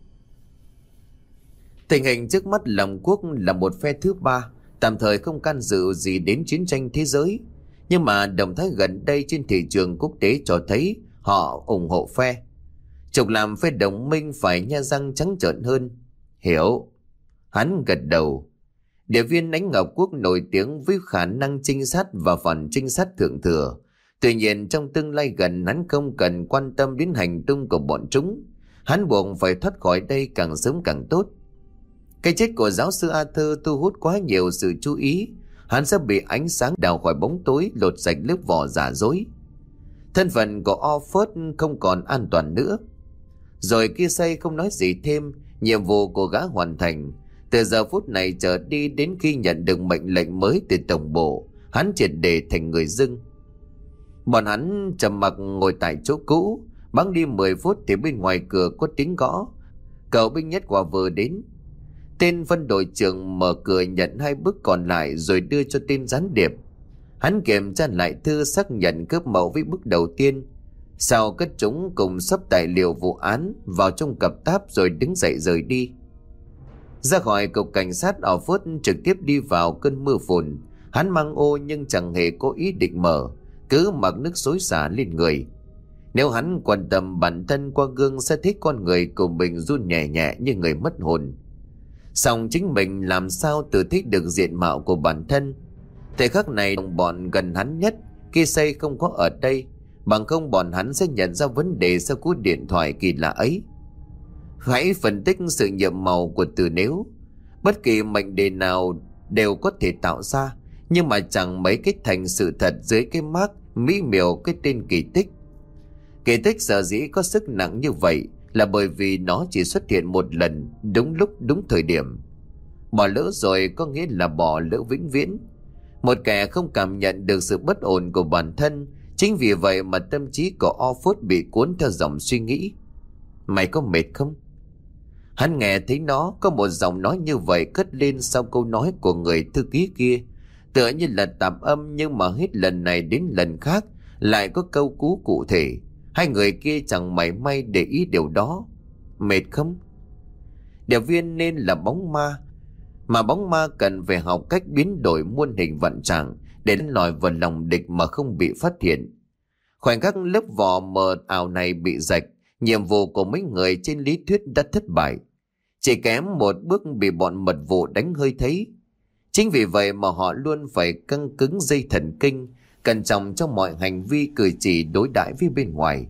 Tình hình trước mắt Long Quốc là một phe thứ ba, tạm thời không can dự gì đến chiến tranh thế giới, nhưng mà động thái gần đây trên thị trường quốc tế cho thấy họ ủng hộ phe. Trục làm phe đồng minh phải nhe răng trắng trợn hơn. Hiểu. Hắn gật đầu. Điệp viên Ánh Ngọc Quốc nổi tiếng với khả năng trinh sát và phần trinh sát thượng thừa. Tuy nhiên trong tương lai gần hắn không cần quan tâm đến hành tung của bọn chúng. Hắn buộc phải thoát khỏi đây càng sớm càng tốt. Cái chết của giáo sư Arthur thu hút quá nhiều sự chú ý. Hắn sẽ bị ánh sáng đào khỏi bóng tối, lột sạch lớp vỏ giả dối. Thân phận của Orford không còn an toàn nữa. Rồi kia say không nói gì thêm. Nhiệm vụ của gã hoàn thành. Từ giờ phút này trở đi đến khi nhận được mệnh lệnh mới từ tổng bộ, hắn triệt để thành người dưng. Bọn hắn trầm mặc ngồi tại chỗ cũ. Bắn đi mười phút thì bên ngoài cửa có tiếng gõ. Cậu binh nhất quả vừa đến. Tên phân đội trưởng mở cửa nhận hai bức còn lại rồi đưa cho tên gián điệp. Hắn kiểm tra lại thư xác nhận cướp mẫu với bức đầu tiên, sau cất chúng cùng sắp tài liệu vụ án vào trong cặp táp rồi đứng dậy rời đi. Ra khỏi cục cảnh sát, ở phút trực tiếp đi vào cơn mưa phùn. Hắn mang ô nhưng chẳng hề có ý định mở, cứ mặc nước xối xả lên người. Nếu hắn quan tâm bản thân qua gương sẽ thấy con người của mình run nhẹ nhẹ như người mất hồn. Song chính mình làm sao tự thích được diện mạo của bản thân. Thời khắc này đồng bọn gần hắn nhất, khi say không có ở đây, bằng không bọn hắn sẽ nhận ra vấn đề sau cú điện thoại kỳ lạ ấy. Hãy phân tích sự nhiệm màu của từ nếu. Bất kỳ mệnh đề nào đều có thể tạo ra, nhưng mà chẳng mấy cái thành sự thật dưới cái mác mỹ miều cái tên kỳ tích. Kỳ tích sở dĩ có sức nặng như vậy là bởi vì nó chỉ xuất hiện một lần, đúng lúc đúng thời điểm. Bỏ lỡ rồi có nghĩa là bỏ lỡ vĩnh viễn. Một kẻ không cảm nhận được sự bất ổn của bản thân, chính vì vậy mà tâm trí của Orford bị cuốn theo dòng suy nghĩ. Mày có mệt không? Hắn nghe thấy nó có một giọng nói như vậy cất lên sau câu nói của người thư ký kia, tựa như là tạp âm, nhưng mà hết lần này đến lần khác lại có câu cú cụ thể. Hai người kia chẳng mảy may để ý điều đó. Mệt không? Điệp viên nên là bóng ma, mà bóng ma cần phải học cách biến đổi muôn hình vạn trạng để lòi vào lòng địch mà không bị phát hiện. Khoảnh khắc lớp vỏ mờ ảo này bị rạch, nhiệm vụ của mấy người trên lý thuyết đã thất bại. Chỉ kém một bước bị bọn mật vụ đánh hơi thấy. Chính vì vậy mà họ luôn phải căng cứng dây thần kinh, cẩn trọng trong mọi hành vi cử chỉ đối đãi với bên ngoài.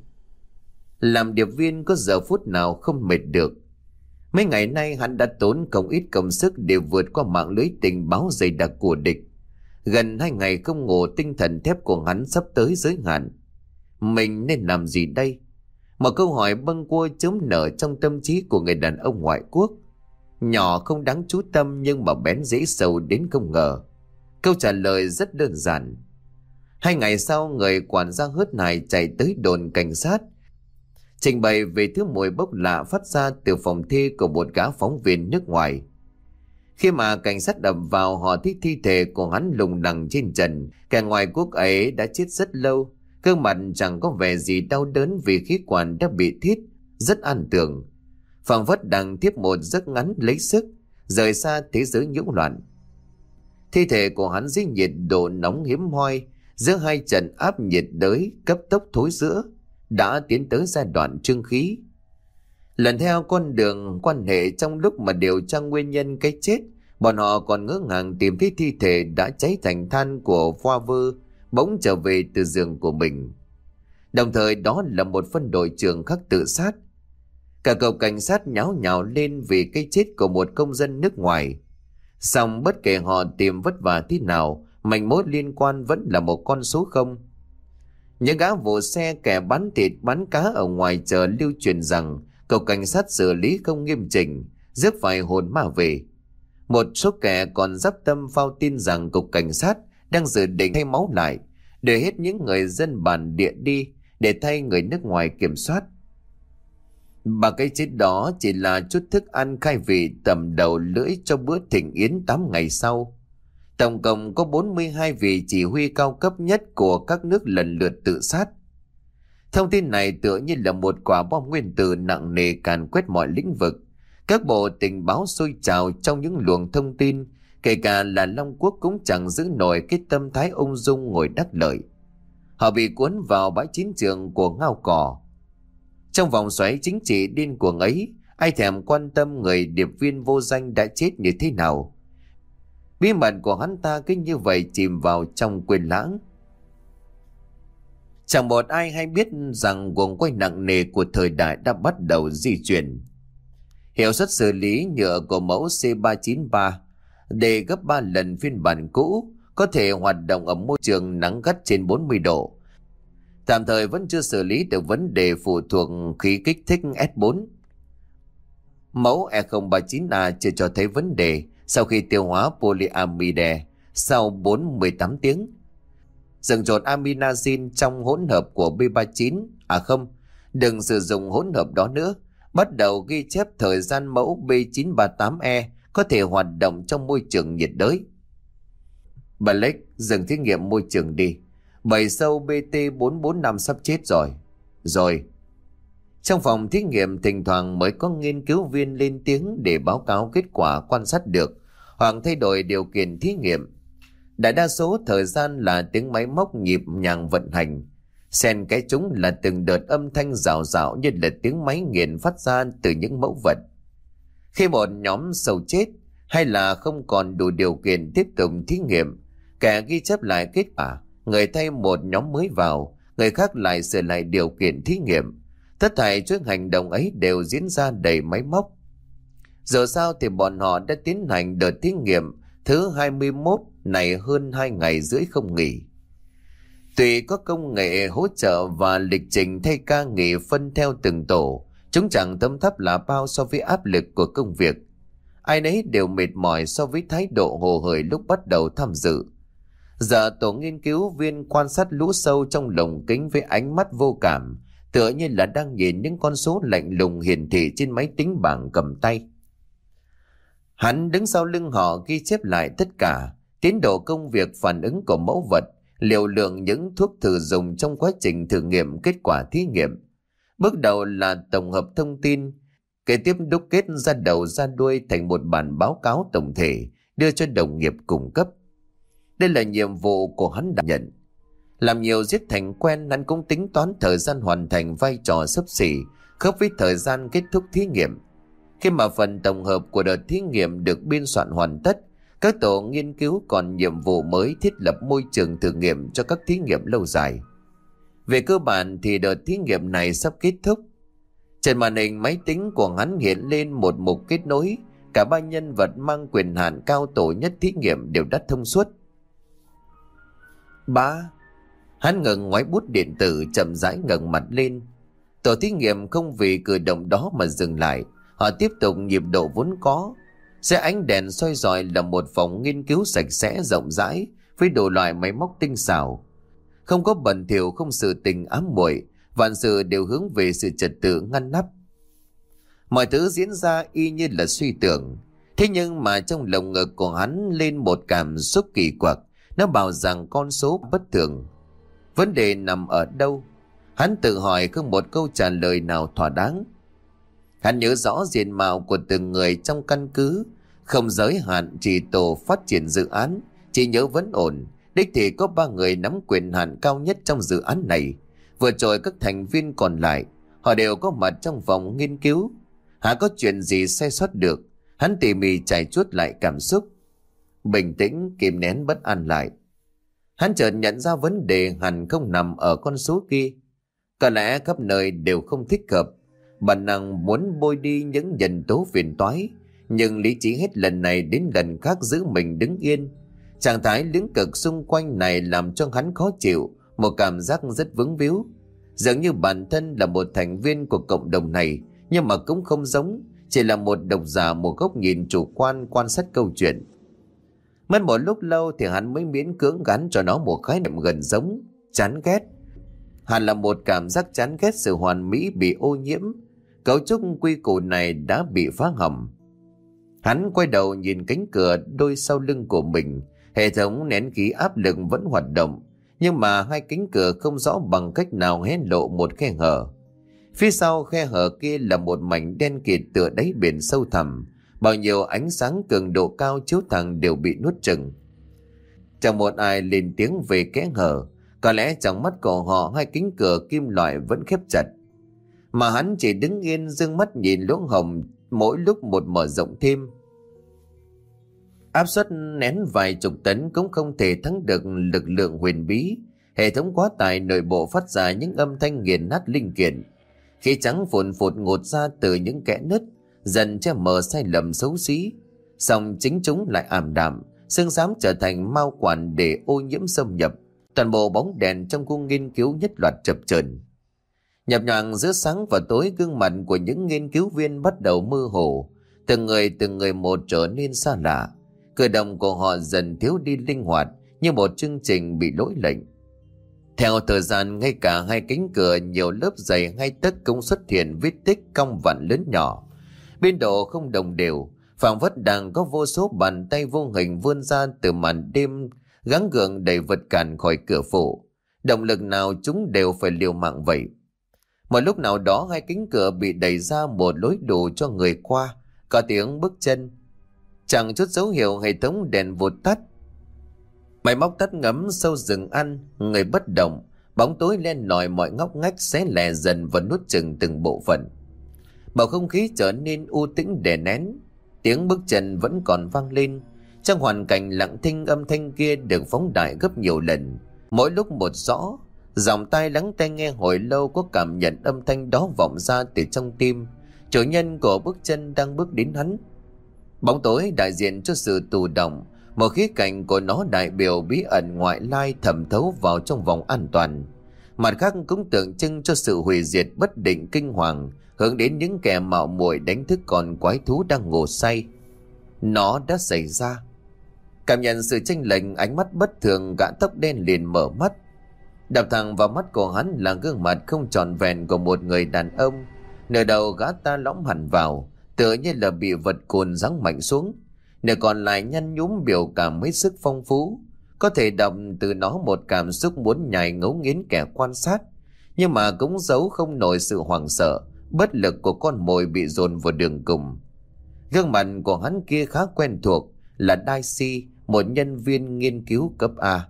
Làm điệp viên có giờ phút nào không mệt được. Mấy ngày nay hắn đã tốn không ít công sức để vượt qua mạng lưới tình báo dày đặc của địch. Gần hai ngày không ngủ, tinh thần thép của hắn sắp tới giới hạn. Mình nên làm gì đây? Một câu hỏi bâng quơ chớm nở trong tâm trí của người đàn ông ngoại quốc. Nhỏ không đáng chú tâm nhưng mà bén dễ sâu đến không ngờ. Câu trả lời rất đơn giản. Hai ngày sau, người quản gia hớt này chạy tới đồn cảnh sát, trình bày về thứ mùi bốc lạ phát ra từ phòng thi của một gã phóng viên nước ngoài. Khi mà cảnh sát đập vào, họ thấy thi thể của hắn lùng đằng trên trần. Kẻ ngoài quốc ấy đã chết rất lâu, gương mặt chẳng có vẻ gì đau đớn vì khí quản đã bị thít, rất an tường, phảng phất đang tiếp một giấc ngắn lấy sức, rời xa thế giới nhiễu loạn. Thi thể của hắn dưới nhiệt độ nóng hiếm hoi, giữa hai trận áp nhiệt đới cấp tốc thối rữa, đã tiến tới giai đoạn trương khí. Lần theo con đường quan hệ, trong lúc mà điều tra nguyên nhân cái chết, bọn họ còn ngỡ ngàng tìm thấy thi thể đã cháy thành than của Fover bỗng trở về từ giường của mình. Đồng thời đó là một phân đội trưởng khác tự sát. Cả cục cảnh sát nháo nhào lên vì cái chết của một công dân nước ngoài. Song bất kể họ tìm vất vả thế nào, manh mối liên quan vẫn là một con số không. Những gã vồ xe, kẻ bán thịt bán cá ở ngoài chợ lưu truyền rằng cục cảnh sát xử lý không nghiêm chỉnh, rước phải hồn ma về. Một số kẻ còn dắp tâm phao tin rằng cục cảnh sát đang dự định thay máu lại, để hết những người dân bản địa đi, để thay người nước ngoài kiểm soát. Và cái chết đó chỉ là chút thức ăn khai vị tầm đầu lưỡi cho bữa thịnh yến tám ngày sau. Tổng cộng có bốn mươi hai vị chỉ huy cao cấp nhất của các nước lần lượt tự sát. Thông tin này tựa như là một quả bom nguyên tử nặng nề càn quét mọi lĩnh vực. Các bộ tình báo sôi trào trong những luồng thông tin, kể cả là Long Quốc cũng chẳng giữ nổi cái tâm thái ung dung ngồi đắc lợi. Họ bị cuốn vào bãi chiến trường của ngao cỏ. Trong vòng xoáy chính trị điên cuồng ấy, ai thèm quan tâm người điệp viên vô danh đã chết như thế nào. Bí mật của hắn ta cứ như vậy chìm vào trong quên lãng. Chẳng một ai hay biết rằng guồng quay nặng nề của thời đại đã bắt đầu di chuyển. Hiệu suất xử lý nhựa của mẫu C ba chín ba để gấp ba lần phiên bản cũ, có thể hoạt động ở môi trường nắng gắt trên bốn mươi độ. Tạm thời vẫn chưa xử lý được vấn đề phụ thuộc khí kích thích S bốn. Mẫu E không ba chín A chưa cho thấy vấn đề sau khi tiêu hóa polyamide sau bốn mươi mười tám tiếng. Dừng dột aminazin trong hỗn hợp của B ba chín, à không, đừng sử dụng hỗn hợp đó nữa. Bắt đầu ghi chép thời gian mẫu B chín ba tám E có thể hoạt động trong môi trường nhiệt đới. Blake, dừng thí nghiệm môi trường đi. Bầy sâu B T bốn bốn năm sắp chết rồi. Rồi. Trong phòng thí nghiệm thỉnh thoảng mới có nghiên cứu viên lên tiếng để báo cáo kết quả quan sát được hoặc thay đổi điều kiện thí nghiệm. Đại đa số thời gian là tiếng máy móc nhịp nhàng vận hành, xen cái chúng là từng đợt âm thanh rào rào như là tiếng máy nghiền phát ra từ những mẫu vật. Khi một nhóm sâu chết hay là không còn đủ điều kiện tiếp tục thí nghiệm, kẻ ghi chép lại kết quả, người thay một nhóm mới vào, người khác lại sửa lại điều kiện thí nghiệm. Tất thảy chuỗi hành động ấy đều diễn ra đầy máy móc. Giờ sao thì bọn họ đã tiến hành đợt thí nghiệm thứ hai mươi mốt này hơn hai ngày rưỡi không nghỉ. Tuy có công nghệ hỗ trợ và lịch trình thay ca nghỉ phân theo từng tổ, chúng chẳng tấm thấp là bao so với áp lực của công việc. Ai nấy đều mệt mỏi so với thái độ hồ hởi lúc bắt đầu tham dự. Giờ tổ nghiên cứu viên quan sát lũ sâu trong lồng kính với ánh mắt vô cảm, tựa như là đang nhìn những con số lạnh lùng hiển thị trên máy tính bảng cầm tay. Hắn đứng sau lưng họ ghi chép lại tất cả, tiến độ công việc, phản ứng của mẫu vật, liều lượng những thuốc thử dùng trong quá trình thử nghiệm, kết quả thí nghiệm. Bước đầu là tổng hợp thông tin, kế tiếp đúc kết ra đầu ra đuôi thành một bản báo cáo tổng thể đưa cho đồng nghiệp cung cấp. Đây là nhiệm vụ của hắn đảm nhận. Làm nhiều giết thành quen, hắn cũng tính toán thời gian hoàn thành vai trò xấp xỉ khớp với thời gian kết thúc thí nghiệm. Khi mà phần tổng hợp của đợt thí nghiệm được biên soạn hoàn tất, các tổ nghiên cứu còn nhiệm vụ mới thiết lập môi trường thử nghiệm cho các thí nghiệm lâu dài. Về cơ bản thì đợt thí nghiệm này sắp kết thúc. Trên màn hình máy tính của hắn hiện lên một mục kết nối. Cả ba nhân vật mang quyền hạn cao tổ nhất thí nghiệm đều đã thông suốt. Ba. Hắn ngừng ngoáy bút điện tử, chậm rãi ngẩng mặt lên. Tổ thí nghiệm không vì cử động đó mà dừng lại. Họ tiếp tục nhịp độ vốn có. Xe ánh đèn soi rọi là một phòng nghiên cứu sạch sẽ rộng rãi với đủ loại máy móc tinh xảo. Không có bẩn thỉu, không sự tình ám muội, vạn sự đều hướng về sự trật tự ngăn nắp. Mọi thứ diễn ra y như là suy tưởng. Thế nhưng mà trong lồng ngực của hắn lên một cảm xúc kỳ quặc. Nó bảo rằng con số bất thường. Vấn đề nằm ở đâu? Hắn tự hỏi không một câu trả lời nào thỏa đáng. Hắn nhớ rõ diện mạo của từng người trong căn cứ, không giới hạn chỉ tổ phát triển dự án, chỉ nhớ vẫn ổn. Đích thì có ba người nắm quyền hạn cao nhất trong dự án này, vượt trội các thành viên còn lại. Họ đều có mặt trong phòng nghiên cứu. Hả có chuyện gì sai sót được? Hắn tỉ mỉ trải chuốt lại cảm xúc, bình tĩnh kìm nén bất an lại. Hắn chợt nhận ra vấn đề hẳn không nằm ở con số kia. Có lẽ khắp nơi đều không thích hợp. Bản năng muốn bôi đi những nhân tố phiền toái, nhưng lý trí hết lần này đến lần khác giữ mình đứng yên. Trạng thái lưỡng cực xung quanh này làm cho hắn khó chịu, một cảm giác rất vướng víu. Dường như bản thân là một thành viên của cộng đồng này, nhưng mà cũng không giống, chỉ là một độc giả một góc nhìn chủ quan quan sát câu chuyện. Mất một lúc lâu thì hắn mới miễn cưỡng gắn cho nó một khái niệm gần giống: chán ghét. Hẳn là một cảm giác chán ghét sự hoàn mỹ bị ô nhiễm. Cấu trúc quy củ này đã bị phá hỏng. Hắn quay đầu nhìn cánh cửa đôi sau lưng của mình. Hệ thống nén khí áp lực vẫn hoạt động, nhưng mà hai cánh cửa không rõ bằng cách nào hé lộ một khe hở. Phía sau khe hở kia là một mảnh đen kịt tựa đáy biển sâu thẳm. Bao nhiêu ánh sáng cường độ cao chiếu thẳng đều bị nuốt chửng. Chẳng một ai lên tiếng về kẽ hở. Có lẽ trong mắt của họ hai cánh cửa kim loại vẫn khép chặt, mà hắn chỉ đứng yên dương mắt nhìn lỗ hổng mỗi lúc một mở rộng thêm. Áp suất nén vài chục tấn cũng không thể thắng được lực lượng huyền bí. Hệ thống quá tải nội bộ phát ra những âm thanh nghiền nát linh kiện. Khí trắng phồn phụt ngột ra từ những kẽ nứt, dần che mờ sai lầm xấu xí. Song chính chúng lại ảm đạm, xương xám trở thành mao quản để ô nhiễm xâm nhập. Toàn bộ bóng đèn trong khu nghiên cứu nhất loạt chập chờn. Nhập nhoạng giữa sáng và tối, gương mặt của những nghiên cứu viên bắt đầu mơ hồ. Từng người từng người một trở nên xa lạ. Cử động của họ dần thiếu đi linh hoạt, như một chương trình bị lỗi lệnh. Theo thời gian, ngay cả hai cánh cửa nhiều lớp dày hai tấc cũng xuất hiện vết tích cong vặn lớn nhỏ. Biên độ không đồng đều, phảng phất đang có vô số bàn tay vô hình vươn ra từ màn đêm, gắng gượng đẩy vật cản khỏi cửa phủ. Động lực nào chúng đều phải liều mạng vậy. Một lúc nào đó hai cánh cửa bị đẩy ra một lối đủ cho người qua. Có tiếng bước chân. Chẳng chút dấu hiệu, hệ thống đèn vụt tắt. Máy móc tắt ngấm sâu rừng ăn. Người bất động. Bóng tối len lỏi mọi ngóc ngách, xé lè dần và nuốt chửng từng bộ phận. Bầu không khí trở nên u tĩnh đè nén. Tiếng bước chân vẫn còn vang lên. Trong hoàn cảnh lặng thinh, âm thanh kia được phóng đại gấp nhiều lần, mỗi lúc một rõ. Dòng tai lắng tai nghe hồi lâu có cảm nhận âm thanh đó vọng ra từ trong tim. Chủ nhân của bước chân đang bước đến hắn. Bóng tối đại diện cho sự tù động, một khía cạnh của nó đại biểu bí ẩn ngoại lai thẩm thấu vào trong vòng an toàn. Mặt khác cũng tượng trưng cho sự hủy diệt bất định kinh hoàng, hướng đến những kẻ mạo muội đánh thức con quái thú đang ngủ say. Nó đã xảy ra. Cảm nhận sự chênh lệch, ánh mắt bất thường, gã tóc đen liền mở mắt. Đập thẳng vào mắt của hắn là gương mặt không trọn vẹn của một người đàn ông. Nửa đầu gã ta lõm hẳn vào, tựa như là bị vật cồn giáng mạnh xuống. Nửa còn lại nhăn nhúm, biểu cảm hết sức phong phú. Có thể đọc từ nó một cảm xúc muốn nhai ngấu nghiến kẻ quan sát, nhưng mà cũng giấu không nổi sự hoảng sợ, bất lực của con mồi bị dồn vào đường cùng. Gương mặt của hắn kia khá quen thuộc, là Daisy, một nhân viên nghiên cứu cấp A.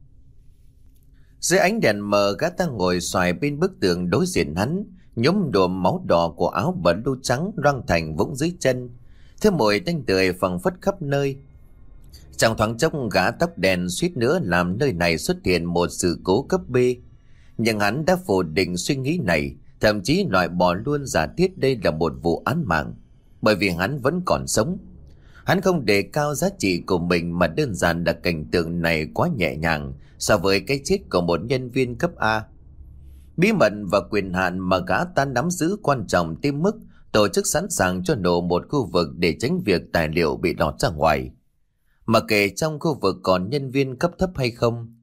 Dưới ánh đèn mờ, gã ta ngồi xoài bên bức tường đối diện hắn, nhúm đùm máu đỏ của áo blue trắng loang thành vũng dưới chân, thứ mùi tanh tưởi phăng phất khắp nơi. Trong thoáng chốc, gã tóc đen suýt nữa làm nơi này xuất hiện một sự cố cấp B, nhưng hắn đã phủ định suy nghĩ này, thậm chí loại bỏ luôn giả thiết đây là một vụ án mạng, bởi vì hắn vẫn còn sống. Hắn không đề cao giá trị của mình, mà đơn giản là cảnh tượng này quá nhẹ nhàng so với cái chết của một nhân viên cấp A. Bí mật và quyền hạn mà gã ta nắm giữ quan trọng tới mức tổ chức sẵn sàng cho nổ một khu vực để tránh việc tài liệu bị lọt ra ngoài, mà kể trong khu vực còn nhân viên cấp thấp hay không.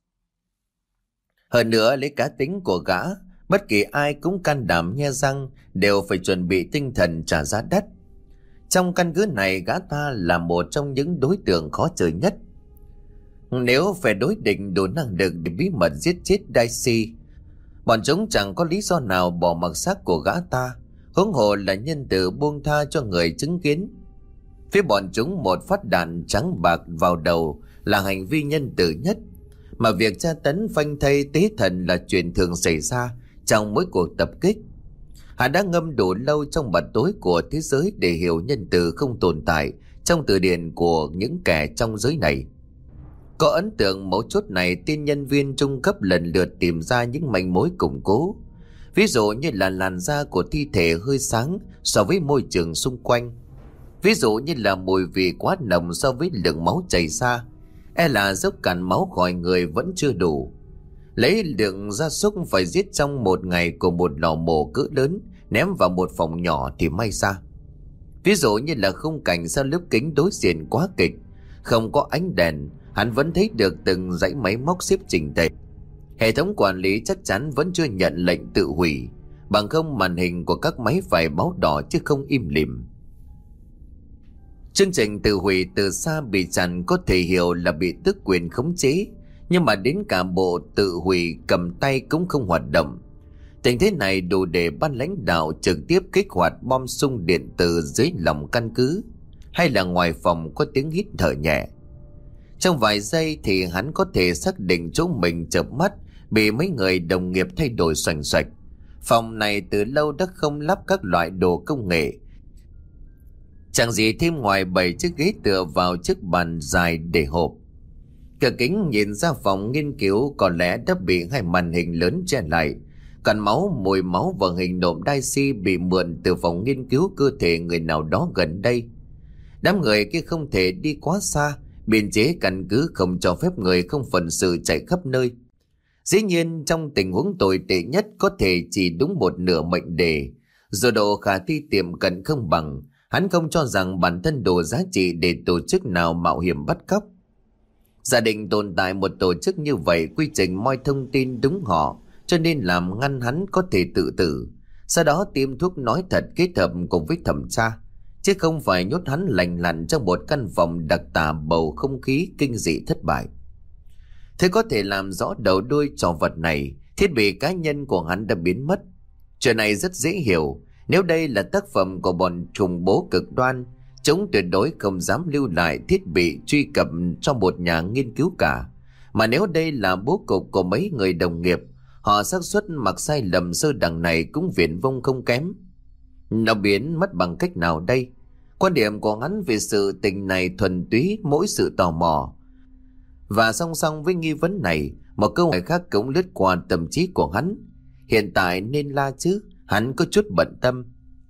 Hơn nữa, lấy cá tính của gã, bất kỳ ai cũng can đảm nhe răng đều phải chuẩn bị tinh thần trả giá đắt. Trong căn cứ này, gã ta là một trong những đối tượng khó chơi nhất. Nếu phải đối địch đủ năng lực để bí mật giết chết Daisy, bọn chúng chẳng có lý do nào bỏ mặc xác của gã ta, huống hồ là nhân từ buông tha cho người chứng kiến. Phía bọn chúng một phát đạn trắng bạc vào đầu là hành vi nhân từ nhất, mà việc tra tấn phanh thây tế thần là chuyện thường xảy ra trong mỗi cuộc tập kích. Hắn đã ngâm đủ lâu trong mặt tối của thế giới để hiểu nhân từ không tồn tại trong từ điển của những kẻ trong giới này. Có ấn tượng mấu chốt này, tiên nhân viên trung cấp lần lượt tìm ra những manh mối củng cố. Ví dụ như là làn da của thi thể hơi sáng so với môi trường xung quanh. Ví dụ như là mùi vị quá nồng so với lượng máu chảy ra. E là dốc cạn máu khỏi người vẫn chưa đủ. Lấy lượng gia súc phải giết trong một ngày của một lò mổ cỡ lớn ném vào một phòng nhỏ thì may ra. Ví dụ như là khung cảnh sau lớp kính đối diện quá kịch, không có ánh đèn, hắn vẫn thấy được từng dãy máy móc xếp chỉnh tề. Hệ thống quản lý chắc chắn vẫn chưa nhận lệnh tự hủy, bằng không màn hình của các máy phải báo đỏ chứ không im lìm. Chương trình tự hủy từ xa bị chặn có thể hiểu là bị tước quyền khống chế, nhưng mà đến cả bộ tự hủy cầm tay cũng không hoạt động. Tình thế này đủ để ban lãnh đạo trực tiếp kích hoạt bom xung điện từ dưới lòng căn cứ, hay là ngoài phòng có tiếng hít thở nhẹ. Trong vài giây thì hắn có thể xác định chỗ mình chợp mắt bị mấy người đồng nghiệp thay đổi xoành xoạch. Phòng này từ lâu đã không lắp các loại đồ công nghệ, chẳng gì thêm ngoài bảy chiếc ghế tựa vào chiếc bàn dài để hộp. Cửa kính nhìn ra phòng nghiên cứu có lẽ đã bị hai màn hình lớn che lại. Còn máu, mùi máu và hình nộm đai si bị mượn từ phòng nghiên cứu cơ thể người nào đó gần đây. Đám người kia không thể đi quá xa, biên chế căn cứ không cho phép người không phận sự chạy khắp nơi. Dĩ nhiên trong tình huống tồi tệ nhất có thể chỉ đúng một nửa mệnh đề, dù độ khả thi tiệm cận không bằng. Hắn không cho rằng bản thân đủ giá trị để tổ chức nào mạo hiểm bắt cóc. Giả định tồn tại một tổ chức như vậy, quy trình moi thông tin đúng họ, cho nên làm ngăn hắn có thể tự tử, sau đó tiêm thuốc nói thật kết hợp cùng với thẩm tra, chứ không phải nhốt hắn lành lặn trong một căn phòng đặc tả bầu không khí kinh dị thất bại. Thế có thể làm rõ đầu đuôi trò vật này, thiết bị cá nhân của hắn đã biến mất. Chuyện này rất dễ hiểu. Nếu đây là tác phẩm của bọn khủng bố cực đoan, chúng tuyệt đối không dám lưu lại thiết bị truy cập cho một nhà nghiên cứu cả. Mà nếu đây là bố cục của mấy người đồng nghiệp, họ xác suất mặc sai lầm sơ đẳng này cũng viển vông không kém. Nó biến mất bằng cách nào đây? Quan điểm của hắn về sự tình này thuần túy mỗi sự tò mò. Và song song với nghi vấn này, một câu hỏi khác cũng lướt qua tâm trí của hắn. Hiện tại nên la chứ? Hắn có chút bận tâm.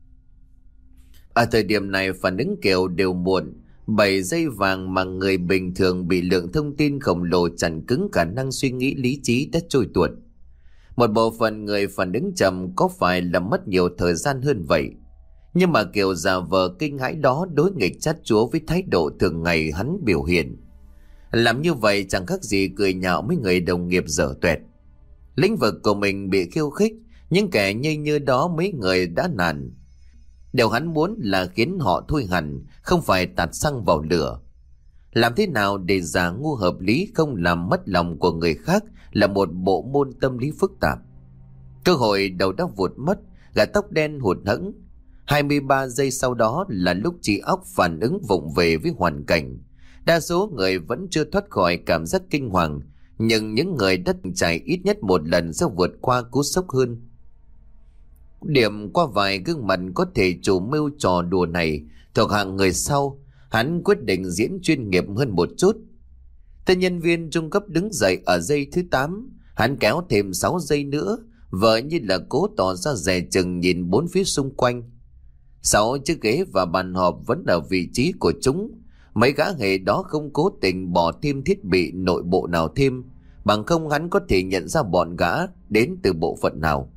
Ở thời điểm này phản ứng kiểu đều muộn. Bảy giây vàng mà người bình thường bị lượng thông tin khổng lồ chặn cứng khả năng suy nghĩ lý trí đã trôi tuột. Một bộ phận người phản ứng chậm có phải là mất nhiều thời gian hơn vậy? Nhưng mà kiểu giả vờ kinh hãi đó đối nghịch chát chúa với thái độ thường ngày hắn biểu hiện. Làm như vậy chẳng khác gì cười nhạo mấy người đồng nghiệp dở tuẹt. Lĩnh vực của mình bị khiêu khích, những kẻ nhây như đó mấy người đã nản. Điều hắn muốn là khiến họ thôi hẳn, không phải tạt xăng vào lửa. Làm thế nào để giả ngu hợp lý không làm mất lòng của người khác là một bộ môn tâm lý phức tạp. Cơ hội đầu đã vụt mất, gã tóc đen hụt hẫng. hai mươi ba giây sau đó là lúc trí óc phản ứng vụng về với hoàn cảnh. Đa số người vẫn chưa thoát khỏi cảm giác kinh hoàng, nhưng những người đã trải ít nhất một lần sẽ vượt qua cú sốc hơn. Điểm qua vài gương mặt có thể chủ mưu trò đùa này thuộc hạng người sau, hắn quyết định diễn chuyên nghiệp hơn một chút. Tên nhân viên trung cấp đứng dậy ở giây thứ tám, hắn kéo thêm sáu giây nữa, vợ như là cố tỏ ra dè chừng nhìn bốn phía xung quanh. Sáu chiếc ghế và bàn họp vẫn ở vị trí của chúng. Mấy gã hề đó không cố tình bỏ thêm thiết bị nội bộ nào thêm, bằng không hắn có thể nhận ra bọn gã đến từ bộ phận nào.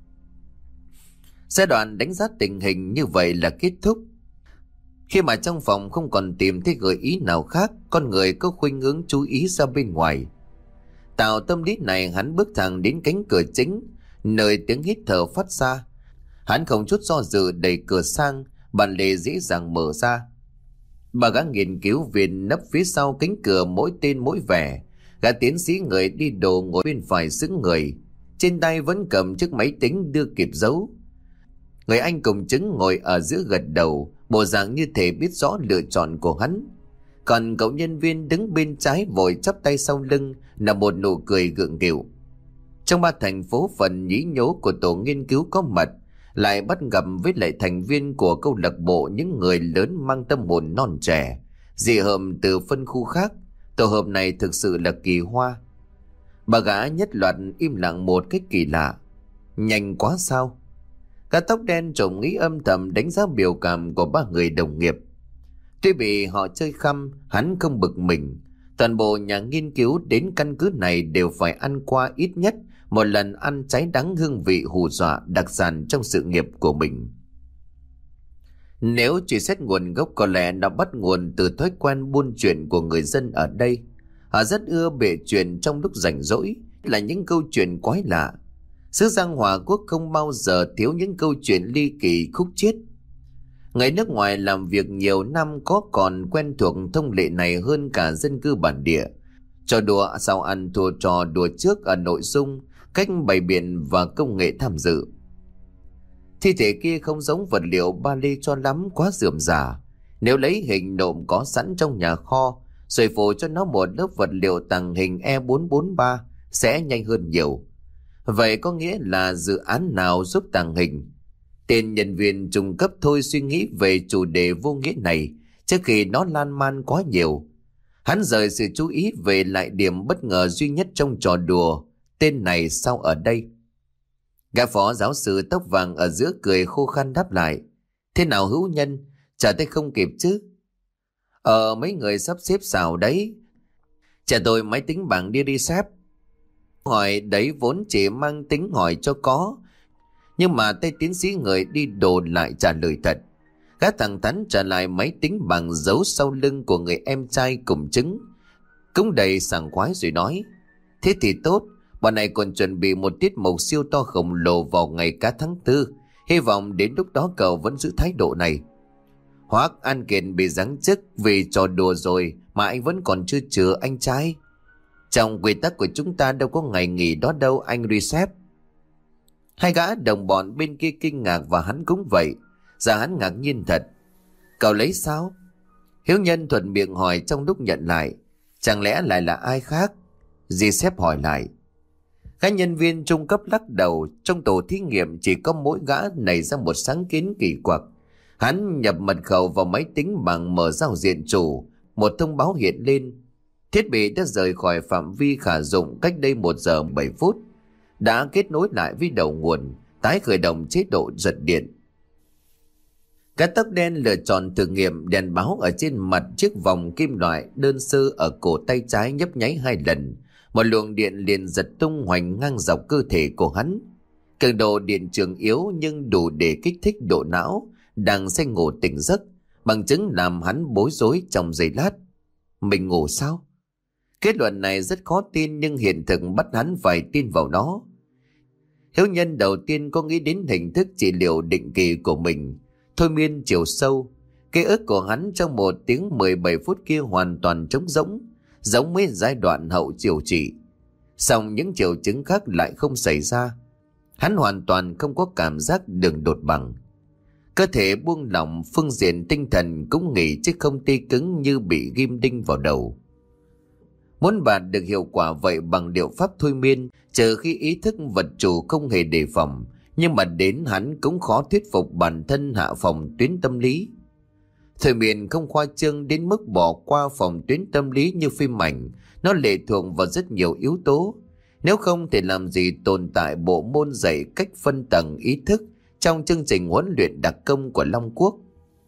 Giai đoạn đánh giá tình hình như vậy là kết thúc. Khi mà trong phòng không còn tìm thấy gợi ý nào khác, con người có khuynh hướng chú ý ra bên ngoài. Tạo tâm lý này, hắn bước thẳng đến cánh cửa chính, nơi tiếng hít thở phát ra. Hắn không chút do dự đẩy cửa sang, bàn lề dễ dàng mở ra. Ba gã nghiên cứu viên nấp phía sau cánh cửa, mỗi tên mỗi vẻ. Gã tiến sĩ người đi đồ ngồi bên phải xứng người, trên tay vẫn cầm chiếc máy tính đưa kịp dấu. Người anh cùng chứng ngồi ở giữa gật đầu, bộ dạng như thể biết rõ lựa chọn của hắn. Còn cậu nhân viên đứng bên trái vội chắp tay sau lưng là một nụ cười gượng gịu. Trong ba thành phố phần nhí nhố của tổ nghiên cứu có mặt, lại bắt gặp với lại thành viên của câu lạc bộ những người lớn mang tâm hồn non trẻ, dị hợm từ phân khu khác. Tổ hợp này thực sự là kỳ hoa. Bà gã nhất loạt im lặng một cách kỳ lạ. Nhanh quá sao? Cả tóc đen trộm nghĩ âm thầm đánh giá biểu cảm của ba người đồng nghiệp. Tuy bị họ chơi khăm, hắn không bực mình. Toàn bộ nhà nghiên cứu đến căn cứ này đều phải ăn qua ít nhất một lần ăn trái đắng hương vị hù dọa đặc sản trong sự nghiệp của mình. Nếu truy xét nguồn gốc, có lẽ nó bắt nguồn từ thói quen buôn chuyện của người dân ở đây. Họ rất ưa bịa chuyện trong lúc rảnh rỗi, là những câu chuyện quái lạ. Xứ Giang Hòa Quốc không bao giờ thiếu những câu chuyện ly kỳ khúc chiết. Người nước ngoài làm việc nhiều năm có còn quen thuộc thông lệ này hơn cả dân cư bản địa. Trò đùa sao ăn thua trò đùa trước ở nội dung, cách bày biện và công nghệ tham dự. Thi thể kia không giống vật liệu ba lê cho lắm, quá rườm rà. Nếu lấy hình nộm có sẵn trong nhà kho rồi phủ cho nó một lớp vật liệu tàng hình E bốn bốn ba sẽ nhanh hơn nhiều. Vậy có nghĩa là dự án nào giúp tàng hình? Tên nhân viên trung cấp thôi suy nghĩ về chủ đề vô nghĩa này trước khi nó lan man quá nhiều. Hắn rời sự chú ý về lại điểm bất ngờ duy nhất trong trò đùa. Tên này sao ở đây? Gã phó giáo sư tóc vàng ở giữa cười khô khan đáp lại. Thế nào hữu nhân? Trả tay không kịp chứ? Ờ mấy người sắp xếp xào đấy. Trả tôi máy tính bảng đi reset. Hỏi đấy vốn chỉ mang tính hỏi cho có, nhưng mà tay tiến sĩ người đi đồ lại trả lời thật. Gã thẳng thắn trả lại máy tính bằng giấu sau lưng của người em trai cùng chứng. Cũng đầy sảng khoái rồi nói. Thế thì tốt, bọn này còn chuẩn bị một tiết mục siêu to khổng lồ vào ngày cá tháng tư. Hy vọng đến lúc đó cậu vẫn giữ thái độ này. Hoác An Kiệt bị giáng chức vì trò đùa rồi mà anh vẫn còn chưa chữa anh trai. Trong quy tắc của chúng ta đâu có ngày nghỉ đó đâu anh Recep. Hai gã đồng bọn bên kia kinh ngạc và hắn cũng vậy. Giờ hắn ngạc nhiên thật. Cậu lấy sao? Hiếu Nhân thuận miệng hỏi trong lúc nhận lại. Chẳng lẽ lại là ai khác? Recep hỏi lại. Các nhân viên trung cấp lắc đầu. Trong tổ thí nghiệm chỉ có mỗi gã nảy ra một sáng kiến kỳ quặc. Hắn nhập mật khẩu vào máy tính bằng mở giao diện chủ. Một thông báo hiện lên. Thiết bị đã rời khỏi phạm vi khả dụng cách đây một giờ bảy phút. Đã kết nối lại với đầu nguồn, tái khởi động chế độ giật điện. Cái tóc đen lựa chọn thử nghiệm đèn báo ở trên mặt chiếc vòng kim loại đơn sơ ở cổ tay trái nhấp nháy hai lần. Một luồng điện liền giật tung hoành ngang dọc cơ thể của hắn. Cường độ điện trường yếu nhưng đủ để kích thích độ não đang say ngủ tỉnh giấc, bằng chứng làm hắn bối rối trong giây lát. Mình ngủ sao? Kết luận này rất khó tin nhưng hiện thực bắt hắn phải tin vào nó. Hiếu Nhân đầu tiên có nghĩ đến hình thức trị liệu định kỳ của mình, thôi miên chiều sâu. Ký ức của hắn trong một tiếng mười bảy phút kia hoàn toàn trống rỗng, giống với giai đoạn hậu điều trị. Song những triệu chứng khác lại không xảy ra. Hắn hoàn toàn không có cảm giác đường đột bằng. Cơ thể buông lỏng, phương diện tinh thần cũng nghỉ chứ không tê cứng như bị ghim đinh vào đầu. Muốn đạt được hiệu quả vậy bằng liệu pháp thôi miên, trừ khi ý thức vật chủ không hề đề phòng, nhưng mà đến hắn cũng khó thuyết phục bản thân hạ phòng tuyến tâm lý. Thôi miên không khoa trương đến mức bỏ qua phòng tuyến tâm lý như phim ảnh, nó lệ thuộc vào rất nhiều yếu tố. Nếu không thì làm gì tồn tại bộ môn dạy cách phân tầng ý thức trong chương trình huấn luyện đặc công của Long Quốc.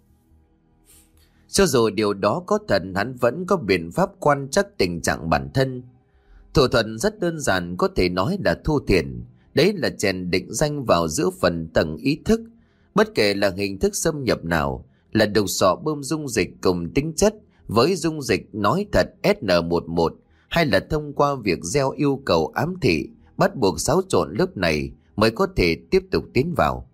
Cho dù điều đó có thật, hắn vẫn có biện pháp quan trắc tình trạng bản thân. Thủ thuật rất đơn giản, có thể nói là thu thiền. Đấy là chèn định danh vào giữa phần tầng ý thức. Bất kể là hình thức xâm nhập nào, là đục sọ bơm dung dịch cùng tính chất với dung dịch nói thật S N mười một, hay là thông qua việc gieo yêu cầu ám thị, bắt buộc xáo trộn lớp này mới có thể tiếp tục tiến vào.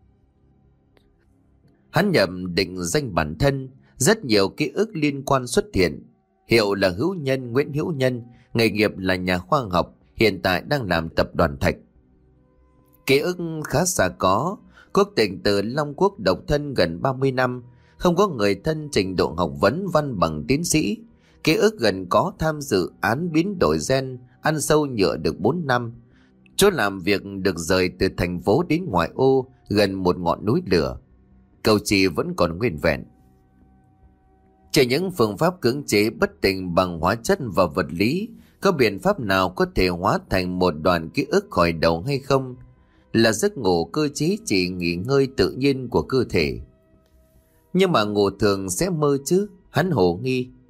Hắn nhầm định danh bản thân, rất nhiều ký ức liên quan xuất hiện. Hiệu là Hữu Nhân, Nguyễn Hữu Nhân, nghề nghiệp là nhà khoa học, hiện tại đang làm tập đoàn Thạch. Ký ức khá xa có, quốc tịch từ Long Quốc, độc thân gần ba mươi năm, không có người thân trình độ học vấn văn bằng tiến sĩ. Ký ức gần có tham dự án biến đổi gen, ăn sâu nhựa được bốn năm. Chỗ làm việc được rời từ thành phố đến ngoại ô, gần một ngọn núi lửa. Cầu trì vẫn còn nguyên vẹn. Chỉ những phương pháp cưỡng chế bất tỉnh bằng hóa chất và vật lý, có biện pháp nào có thể hóa thành một đoạn ký ức khỏi đầu hay không? Là giấc ngủ cơ chế chỉ nghỉ ngơi tự nhiên của cơ thể. Nhưng mà ngủ thường sẽ mơ chứ? Hắn hồ nghi.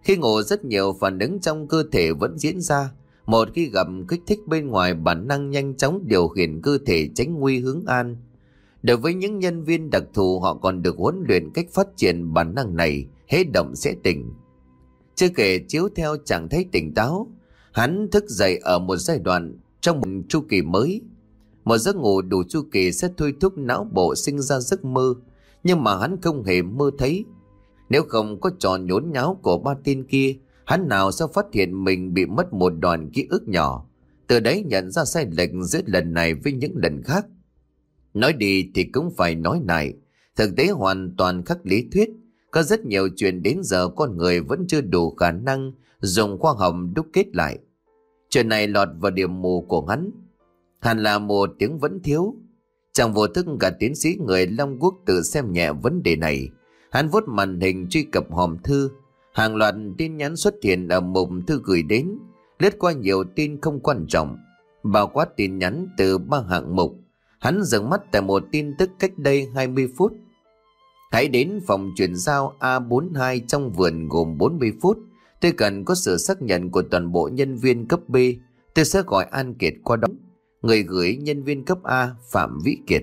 Khi ngủ rất nhiều phản ứng trong cơ thể vẫn diễn ra. Một khi gặp kích thích bên ngoài, bản năng nhanh chóng điều khiển cơ thể tránh nguy hướng an. Đối với những nhân viên đặc thù, họ còn được huấn luyện cách phát triển bản năng này, hễ động sẽ tỉnh. Chưa kể chiếu theo trạng thái tỉnh táo, hắn thức dậy ở một giai đoạn trong một chu kỳ mới. Một giấc ngủ đủ chu kỳ sẽ thôi thúc não bộ sinh ra giấc mơ, nhưng mà hắn không hề mơ thấy. Nếu không có trò nhốn nháo của ba tên kia, hắn nào sẽ phát hiện mình bị mất một đoạn ký ức nhỏ, từ đấy nhận ra sai lệch giữa lần này với những lần khác. Nói đi thì cũng phải nói lại, thực tế hoàn toàn khác lý thuyết. Có rất nhiều chuyện đến giờ con người vẫn chưa đủ khả năng dùng khoa học đúc kết lại. Chuyện này lọt vào điểm mù của hắn. Hẳn là một tiếng vẫn thiếu. Chẳng vô thức cả tiến sĩ người Long Quốc tự xem nhẹ vấn đề này. Hắn vuốt màn hình truy cập hòm thư. Hàng loạt tin nhắn xuất hiện ở mục thư gửi đến, lướt qua nhiều tin không quan trọng, bao quát tin nhắn từ ba hạng mục. Hắn dừng mắt tại một tin tức cách đây hai mươi phút. Hãy đến phòng chuyển giao A bốn mươi hai trong vườn gồm bốn mươi phút. Tôi cần có sự xác nhận của toàn bộ nhân viên cấp B. Tôi sẽ gọi An Kiệt qua đó. Người gửi nhân viên cấp A Phạm Vĩ Kiệt.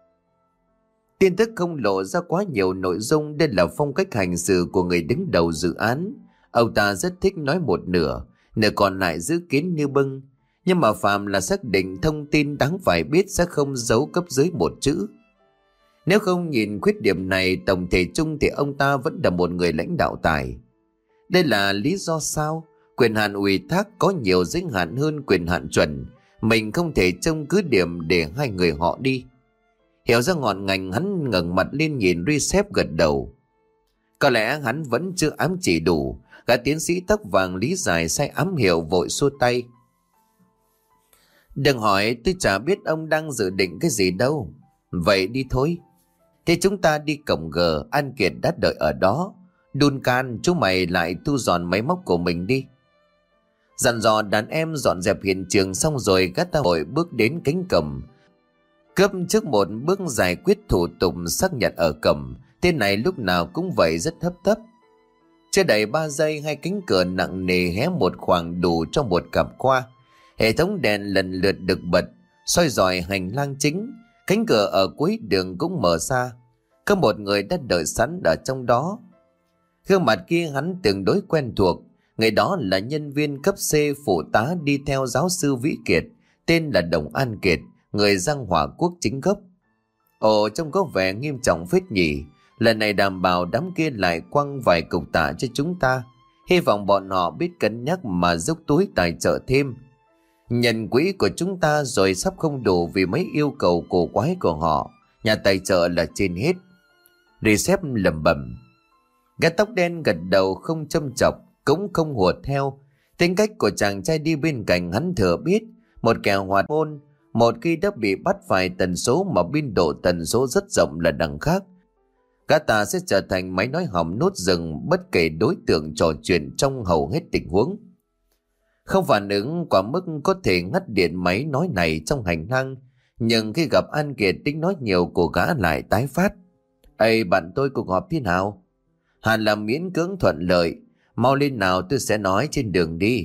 Tin tức không lộ ra quá nhiều nội dung. Đây là phong cách hành xử của người đứng đầu dự án. Ông ta rất thích nói một nửa, nửa còn lại giữ kín như bưng. Nhưng mà Phạm là xác định thông tin đáng phải biết sẽ không giấu cấp dưới một chữ. Nếu không nhìn khuyết điểm này tổng thể chung thì ông ta vẫn là một người lãnh đạo tài. Đây là lý do sao quyền hạn ủy thác có nhiều giới hạn hơn quyền hạn chuẩn. Mình không thể trông cứ điểm để hai người họ đi. Hiểu ra ngọn ngành, hắn ngẩng mặt lên nhìn Recep gật đầu. Có lẽ hắn vẫn chưa ám chỉ đủ. Gã tiến sĩ tóc vàng lý giải sai ám hiệu vội xua tay. Đừng hỏi, tôi chả biết ông đang dự định cái gì đâu. Vậy đi thôi. Thế chúng ta đi cổng G, An Kiệt đã đợi ở đó. Duncan, chú mày lại thu dọn máy móc của mình đi. Dặn dò đàn em dọn dẹp hiện trường xong rồi, gã ta vội bước đến cánh cổng. Cấp trước một bước giải quyết thủ tục xác nhận ở cổng. Tên này lúc nào cũng vậy, rất hấp tấp. Chưa đầy ba giây, hai cánh cửa nặng nề hé một khoảng đủ cho một cặp khoa. Hệ thống đèn lần lượt được bật, soi rọi hành lang chính. Cánh cửa ở cuối đường cũng mở ra. Có một người đã đợi sẵn ở trong đó. Gương mặt kia hắn tương đối quen thuộc. Người đó là nhân viên cấp C phụ tá đi theo giáo sư Vĩ Kiệt, tên là Đồng An Kiệt, người Giang Hòa Quốc chính gốc. Ồ, trông có vẻ nghiêm trọng phết nhỉ. Lần này đảm bảo đám kia lại quăng vài cục tạ cho chúng ta. Hy vọng bọn họ biết cân nhắc mà dốc túi tài trợ thêm. Nhận quỹ của chúng ta rồi sắp không đủ vì mấy yêu cầu cổ quái của họ. Nhà tài trợ là trên hết. Recep lẩm bẩm. Gã tóc đen gật đầu không châm chọc, cũng không hùa theo. Tính cách của chàng trai đi bên cạnh hắn thừa biết. Một kẻ hoạt ngôn, một khi đã bị bắt phải tần số mà biên độ tần số rất rộng là đằng khác. Gã ta sẽ trở thành máy nói hỏng nốt rừng bất kể đối tượng trò chuyện trong hầu hết tình huống. Không phản ứng quá mức có thể ngắt điện máy nói này trong hành lang. Nhưng khi gặp An Kiệt, tính nói nhiều của gã lại tái phát. Ê bạn tôi, cuộc họp thế nào? Hẳn là miễn cưỡng thuận lợi. Mau lên nào, tôi sẽ nói trên đường đi.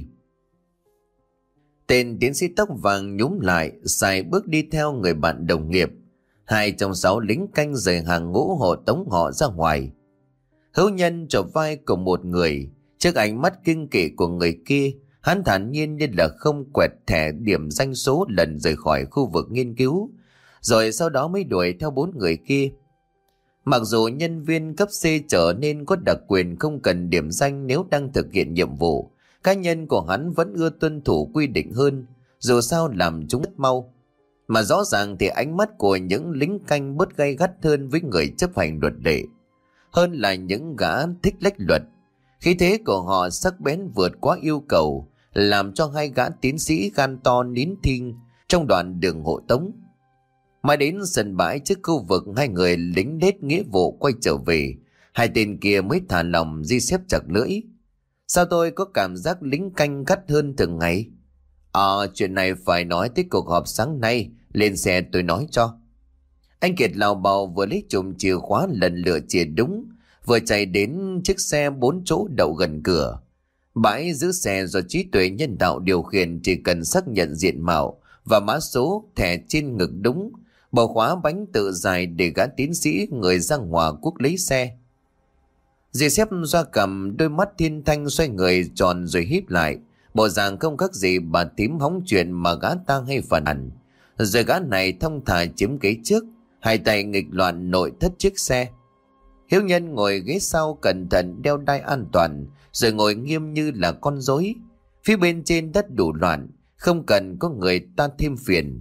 Tên tiến sĩ tóc vàng nhúm lại, xài bước đi theo người bạn đồng nghiệp. Hai trong sáu lính canh rời hàng ngũ hộ tống họ ra ngoài. Hữu Nhân chộp vai của một người. Trước ánh mắt kinh kỵ của người kia, hắn thản nhiên như là không quẹt thẻ điểm danh số lần rời khỏi khu vực nghiên cứu, rồi sau đó mới đuổi theo bốn người kia. Mặc dù nhân viên cấp C trở nên có đặc quyền không cần điểm danh nếu đang thực hiện nhiệm vụ, cá nhân của hắn vẫn ưa tuân thủ quy định hơn, dù sao làm chúng rất mau. Mà rõ ràng thì ánh mắt của những lính canh bớt gay gắt hơn với người chấp hành luật lệ, hơn là những gã thích lách luật. Khí thế của họ sắc bén vượt quá yêu cầu, làm cho hai gã tiến sĩ gan to nín thinh trong đoạn đường hộ tống. Mãi đến sân bãi trước khu vực hai người lính đết nghĩa vụ quay trở về, hai tên kia mới thả lòng di xếp chặt lưỡi. Sao tôi có cảm giác lính canh gắt hơn thường ngày? Ờ, chuyện này phải nói tới cuộc họp sáng nay, lên xe tôi nói cho. Anh Kiệt lào bào vừa lấy chùm chìa khóa lần lượt chìa đúng, vừa chạy đến chiếc xe bốn chỗ đậu gần cửa. Bãi giữ xe do trí tuệ nhân tạo điều khiển chỉ cần xác nhận diện mạo và mã số thẻ trên ngực đúng, bỏ khóa bánh tự giải để gã tiến sĩ người Giang Hòa Quốc lấy xe. Dì xếp Gia Cầm đôi mắt thiên thanh xoay người tròn rồi híp lại, bộ dạng không khác gì bà tím hóng chuyện mà gã ta hay phản ảnh. Rồi gã này thông thả chiếm ghế trước, hai tay nghịch loạn nội thất chiếc xe. Hiếu Nhân ngồi ghế sau cẩn thận đeo đai an toàn, rồi ngồi nghiêm như là con rối. Phía bên trên đất đủ loạn, không cần có người ta thêm phiền.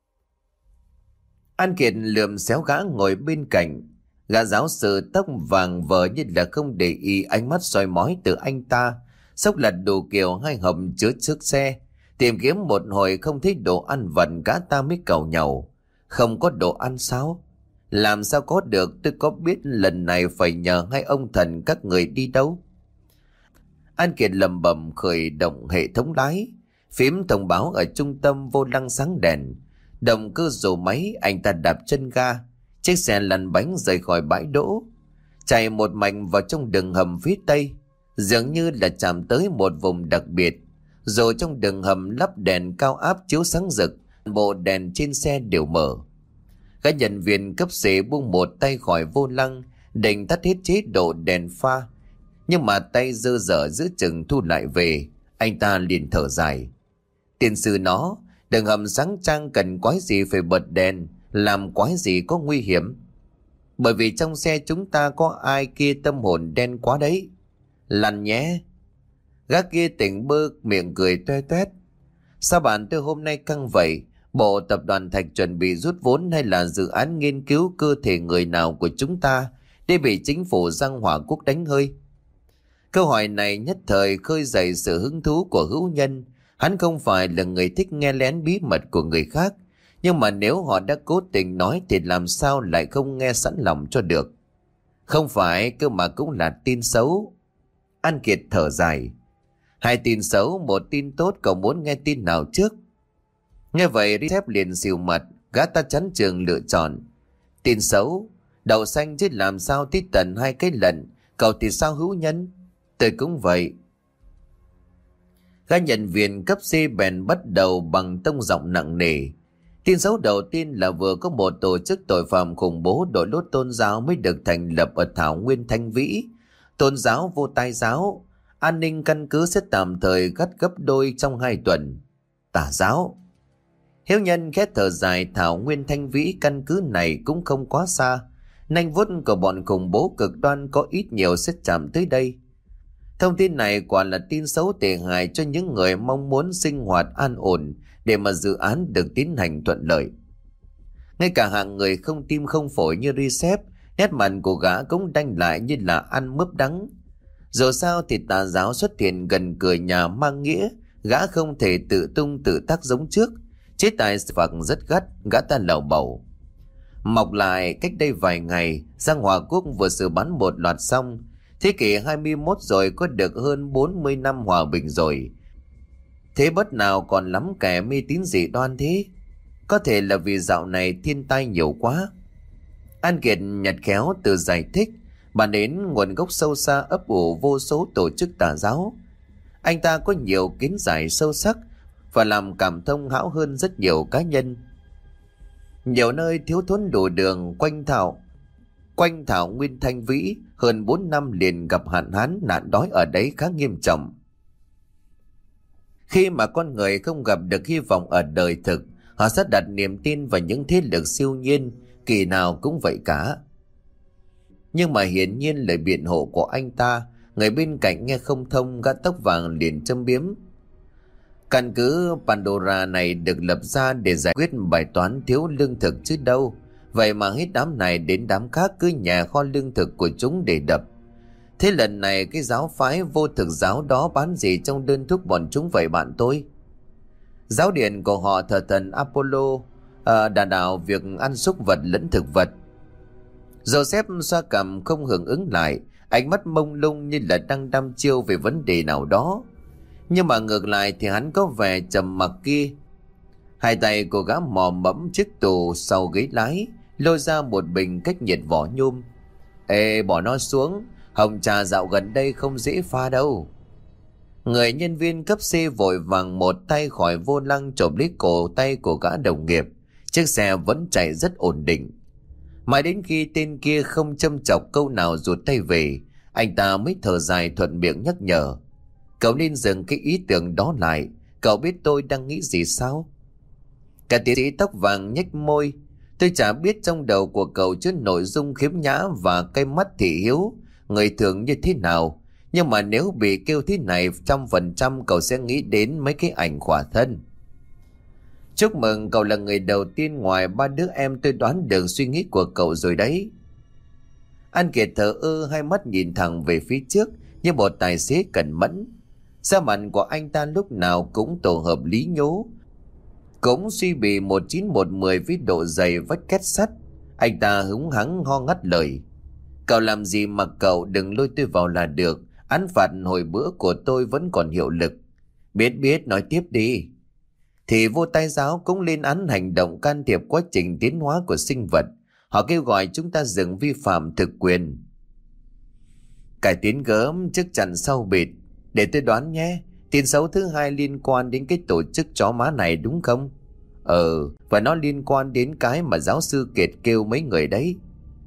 An Kiệt lườm xéo gã ngồi bên cạnh. Gã giáo sư tóc vàng vờ như là không để ý ánh mắt soi mói từ anh ta, xốc lật đồ kiều hai hầm chứa trước xe. Tìm kiếm một hồi không thấy đồ ăn vặt, gã ta mới cầu nhàu. Không có đồ ăn sao? Làm sao có được, tôi có biết lần này phải nhờ hai ông thần các người đi đâu. An Kiệt lầm bầm khởi động hệ thống lái. Phím thông báo ở trung tâm vô lăng sáng đèn. Động cơ rồ máy, anh ta đạp chân ga. Chiếc xe lăn bánh rời khỏi bãi đỗ, chạy một mạch vào trong đường hầm phía tây, dường như là chạm tới một vùng đặc biệt. Rồi trong đường hầm lắp đèn cao áp chiếu sáng rực, bộ đèn trên xe đều mở. Các nhân viên cấp xế buông một tay khỏi vô lăng, định tắt hết chế độ đèn pha, nhưng mà tay dơ dở giữa chừng thu lại về. Anh ta liền thở dài. Tiền sư nó, đường hầm sáng trang cần quái gì phải bật đèn, làm quái gì có nguy hiểm. Bởi vì trong xe chúng ta có ai kia tâm hồn đen quá đấy. Lăn nhé. Gã kia tỉnh bơ miệng cười toe toét. Sao bạn tôi hôm nay căng vậy? Bộ tập đoàn Thạch chuẩn bị rút vốn hay là dự án nghiên cứu cơ thể người nào của chúng ta để bị chính phủ Giang Hòa Quốc đánh hơi? Câu hỏi này nhất thời khơi dậy sự hứng thú của Hữu Nhân. Hắn không phải là người thích nghe lén bí mật của người khác, nhưng mà nếu họ đã cố tình nói thì làm sao lại không nghe sẵn lòng cho được. Không phải cơ mà cũng là tin xấu. An Kiệt thở dài. Hai tin xấu, một tin tốt, cậu muốn nghe tin nào trước? Nghe vậy Rithep liền xìu mặt, gã ta chắn chừng lựa chọn. Tin xấu? Đậu xanh chứ làm sao tí tận hai cái lần. Cậu thì sao Hữu Nhân? Tôi cũng vậy. Gã nhân viên cấp C bèn bắt đầu bằng tông giọng nặng nề. Tin xấu đầu tiên là vừa có một tổ chức tội phạm khủng bố đội lốt tôn giáo mới được thành lập ở Thảo Nguyên Thanh Vĩ. Tôn giáo vô tai giáo. An ninh căn cứ sẽ tạm thời gắt gấp đôi trong hai tuần. Tà giáo. Hiếu Nhân khét thở dài, Thảo Nguyên Thanh Vĩ căn cứ này cũng không quá xa. Nanh vuốt của bọn khủng bố cực đoan có ít nhiều sẽ chạm tới đây. Thông tin này quả là tin xấu tệ hại cho những người mong muốn sinh hoạt an ổn để mà dự án được tiến hành thuận lợi. Ngay cả hạng người không tim không phổi như Ricep, nét mặt của gã cũng đanh lại như là ăn mướp đắng. Dù sao thì tà giáo xuất hiện gần cửa nhà mang nghĩa gã không thể tự tung tự tác giống trước. Chế tài xử phạt rất gắt, gã ta lầu bầu. Mọc lại cách đây vài ngày, Giang Hòa Quốc vừa xử bắn một loạt xong. Thế kỷ hai mươi mốt rồi, có được hơn bốn mươi năm hòa bình rồi. Thế bất nào còn lắm kẻ mê tín dị đoan thế? Có thể là vì dạo này thiên tai nhiều quá. An Kiệt nhặt khéo từ giải thích, bàn đến nguồn gốc sâu xa ấp ủ vô số tổ chức tà giáo. Anh ta có nhiều kiến giải sâu sắc và làm cảm thông hão hơn rất nhiều cá nhân. Nhiều nơi thiếu thốn đủ đường, quanh thảo quanh Thảo Nguyên Thanh Vĩ hơn bốn năm liền gặp hạn hán, nạn đói ở đấy khá nghiêm trọng. Khi mà con người không gặp được hy vọng ở đời thực, họ sẽ đặt niềm tin vào những thế lực siêu nhiên, kỳ nào cũng vậy cả. Nhưng mà hiển nhiên lời biện hộ của anh ta, người bên cạnh nghe không thông, gã tóc vàng liền châm biếm. Căn cứ Pandora này được lập ra để giải quyết bài toán thiếu lương thực chứ đâu. Vậy mà hết đám này đến đám khác cứ nhà kho lương thực của chúng để đập. Thế lần này cái giáo phái vô thực giáo đó bán gì trong đơn thuốc bọn chúng vậy bạn tôi? Giáo điện của họ thờ thần Apollo, à, đà đạo việc ăn súc vật lẫn thực vật. Joseph xoa cằm không hưởng ứng lại, ánh mắt mông lung như là đang đăm chiêu về vấn đề nào đó. Nhưng mà ngược lại thì hắn có vẻ trầm mặc kia. Hai tay của gã mò mẫm chiếc tù sau ghế lái, lôi ra một bình cách nhiệt vỏ nhôm. Ê, bỏ nó xuống, hồng trà dạo gần đây không dễ pha đâu. Người nhân viên cấp C vội vàng một tay khỏi vô lăng chộp lấy cổ tay của gã đồng nghiệp. Chiếc xe vẫn chạy rất ổn định. Mãi đến khi tên kia không châm chọc câu nào rụt tay về, anh ta mới thở dài thuận miệng nhắc nhở. Cậu nên dừng cái ý tưởng đó lại. Cậu biết tôi đang nghĩ gì sao? Cả tiến sĩ tóc vàng nhếch môi. Tôi chả biết trong đầu của cậu chứa nội dung khiếm nhã và cái mắt thị hiếu người thường như thế nào. Nhưng mà nếu bị kêu thế này, trăm phần trăm cậu sẽ nghĩ đến mấy cái ảnh khỏa thân. Chúc mừng, cậu là người đầu tiên ngoài ba đứa em tôi đoán được suy nghĩ của cậu rồi đấy. An Kiệt thở ơ, hai mắt nhìn thẳng về phía trước như một tài xế cẩn mẫn. Da mặt của anh ta lúc nào cũng tổ hợp lý nhố, cũng suy bì một chín một mười với độ dày vách két sắt. Anh ta húng hắng ho ngắt lời. Cậu làm gì mà cậu, đừng lôi tôi vào là được. Án phạt hồi bữa của tôi vẫn còn hiệu lực. Biết biết, nói tiếp đi. Thì vô tai giáo cũng lên án hành động can thiệp quá trình tiến hóa của sinh vật. Họ kêu gọi chúng ta dừng vi phạm thực quyền. Cải tiến gớm trước chặn sau bịt. Để tôi đoán nhé, tin xấu thứ hai liên quan đến cái tổ chức chó má này đúng không? Ờ, và nó liên quan đến cái mà giáo sư Kiệt kêu mấy người đấy.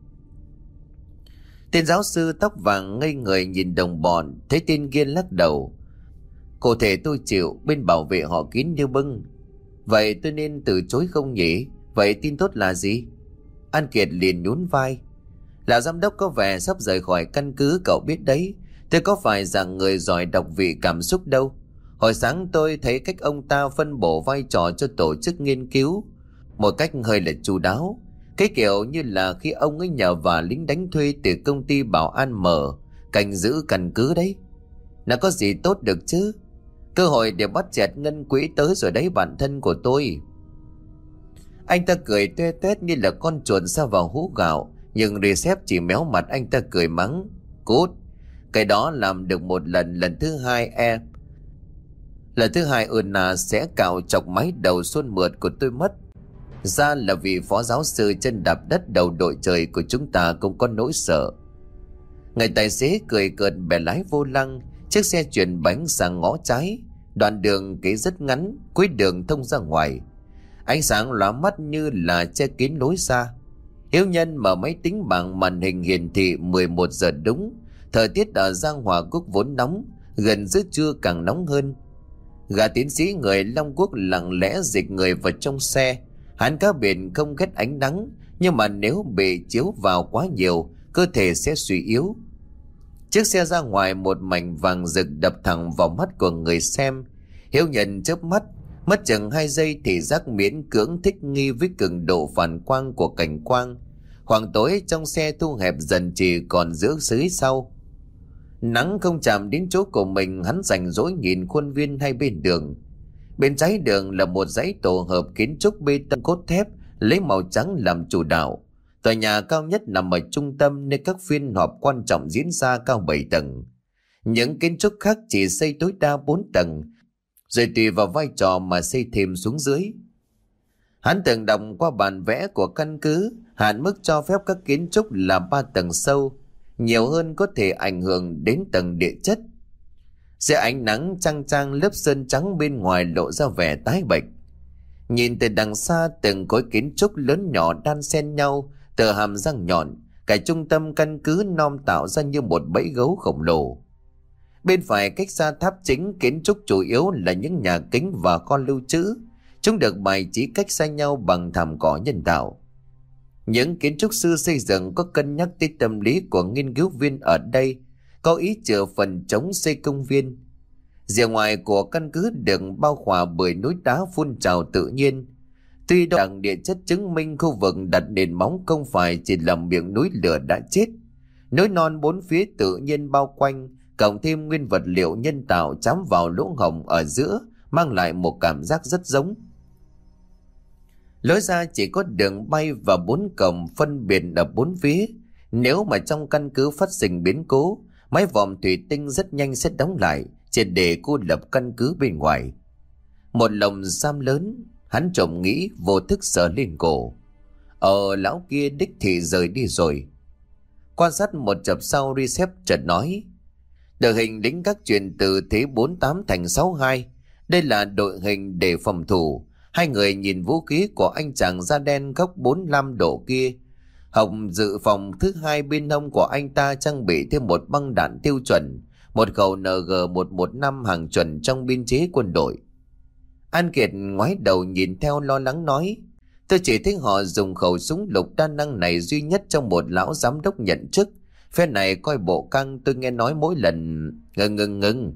Tên giáo sư tóc vàng ngây người nhìn đồng bọn, thấy tên kia lắc đầu. Cụ thể tôi chịu, bên bảo vệ họ kín như bưng. Vậy tôi nên từ chối không nhỉ? Vậy tin tốt là gì? An Kiệt liền nhún vai. Là giám đốc có vẻ sắp rời khỏi căn cứ, cậu biết đấy. Tôi có phải dạng người giỏi đọc vị cảm xúc đâu. Hồi sáng tôi thấy cách ông ta phân bổ vai trò cho tổ chức nghiên cứu một cách hơi là chu đáo. Cái kiểu như là khi ông ấy nhờ vào lính đánh thuê từ công ty bảo an mở canh giữ căn cứ đấy. Nó có gì tốt được chứ? Cơ hội để bắt chẹt ngân quỹ tới rồi đấy bạn thân của tôi. Anh ta cười toe toét như là con chuột sa vào hũ gạo, nhưng Recep chỉ méo mặt anh ta cười mắng. Cút, cái đó làm được một lần, lần thứ hai e lần thứ hai Una sẽ cạo chọc máy đầu xuân mượt của tôi mất. Ra là vì phó giáo sư chân đạp đất đầu đội trời của chúng ta cũng có nỗi sợ. Người tài xế cười cợt bẻ lái vô lăng, chiếc xe chuyển bánh sang ngõ trái. Đoạn đường kế rất ngắn, cuối đường thông ra ngoài. Ánh sáng lóa mắt như là che kín lối xa. Hiếu Nhân mở máy tính bảng, màn hình hiển thị mười một giờ đúng. Thời tiết ở Giang Hòa Quốc vốn nóng, gần giữa trưa càng nóng hơn. Gã tiến sĩ người Long Quốc lặng lẽ dịch người vào trong xe. Hắn cá biệt không ghét ánh nắng, nhưng mà nếu bị chiếu vào quá nhiều, cơ thể sẽ suy yếu. Chiếc xe ra ngoài, một mảnh vàng rực đập thẳng vào mắt của người xem. Hiếu Nhân chớp mắt, mất chừng hai giây thì giác miễn cưỡng thích nghi với cường độ phản quang của cảnh quang. Khoảng tối trong xe thu hẹp dần chỉ còn giữa dưới sau. Nắng không chạm đến chỗ của mình, hắn rảnh rỗi nhìn khuôn viên hai bên đường. Bên trái đường là một dãy tổ hợp kiến trúc bê tông cốt thép lấy màu trắng làm chủ đạo. Tòa nhà cao nhất nằm ở trung tâm, nơi các phiên họp quan trọng diễn ra, cao bảy tầng. Những kiến trúc khác chỉ xây tối đa bốn tầng, rồi tùy vào vai trò mà xây thêm xuống dưới. Hắn từng đọc qua bản vẽ của căn cứ, hạn mức cho phép các kiến trúc là ba tầng sâu, nhiều hơn có thể ảnh hưởng đến tầng địa chất. Dưới ánh nắng chang chang, lớp sơn trắng bên ngoài lộ ra vẻ tái bệch. Nhìn từ đằng xa, từng khối kiến trúc lớn nhỏ đan xen nhau, tựa hàm răng nhọn, cả trung tâm căn cứ non tạo ra như một bẫy gấu khổng lồ. Bên phải cách xa tháp chính, kiến trúc chủ yếu là những nhà kính và kho lưu trữ. Chúng được bày trí cách xa nhau bằng thảm cỏ nhân tạo. Những kiến trúc sư xây dựng có cân nhắc tới tâm lý của nghiên cứu viên ở đây, có ý chừa phần chống xây công viên. Rìa ngoài của căn cứ được bao khỏa bởi núi đá phun trào tự nhiên. Tuy đẳng địa chất chứng minh khu vực đặt nền móng không phải chỉ là miệng núi lửa đã chết. Núi non bốn phía tự nhiên bao quanh, cộng thêm nguyên vật liệu nhân tạo chám vào lỗ hổng ở giữa, mang lại một cảm giác rất giống. Lối ra chỉ có đường bay và bốn cổng phân biệt ở bốn phía. Nếu mà trong căn cứ phát sinh biến cố, mái vòm thủy tinh rất nhanh sẽ đóng lại, chỉ để cô lập căn cứ bên ngoài. Một lồng giam lớn, hắn trộm nghĩ, vô thức sờ lên cổ. Ờ, lão kia đích thị rời đi rồi. Quan sát một chập sau, Recep chợt nói: Đội hình lính gác chuyển từ thế bốn tám thành sáu hai. Đây là đội hình để phòng thủ. Hai người nhìn vũ khí của anh chàng da đen góc bốn mươi lăm độ kia. Hồng dự phòng thứ hai bên hông của anh ta trang bị thêm một băng đạn tiêu chuẩn, một khẩu en giê một một năm hàng chuẩn trong biên chế quân đội. An Kiệt ngoái đầu nhìn theo lo lắng nói: tôi chỉ thấy họ dùng khẩu súng lục đa năng này duy nhất trong một lão giám đốc nhận chức. Phe này coi bộ căng, tôi nghe nói mỗi lần... Ngừng ngừng ngừng.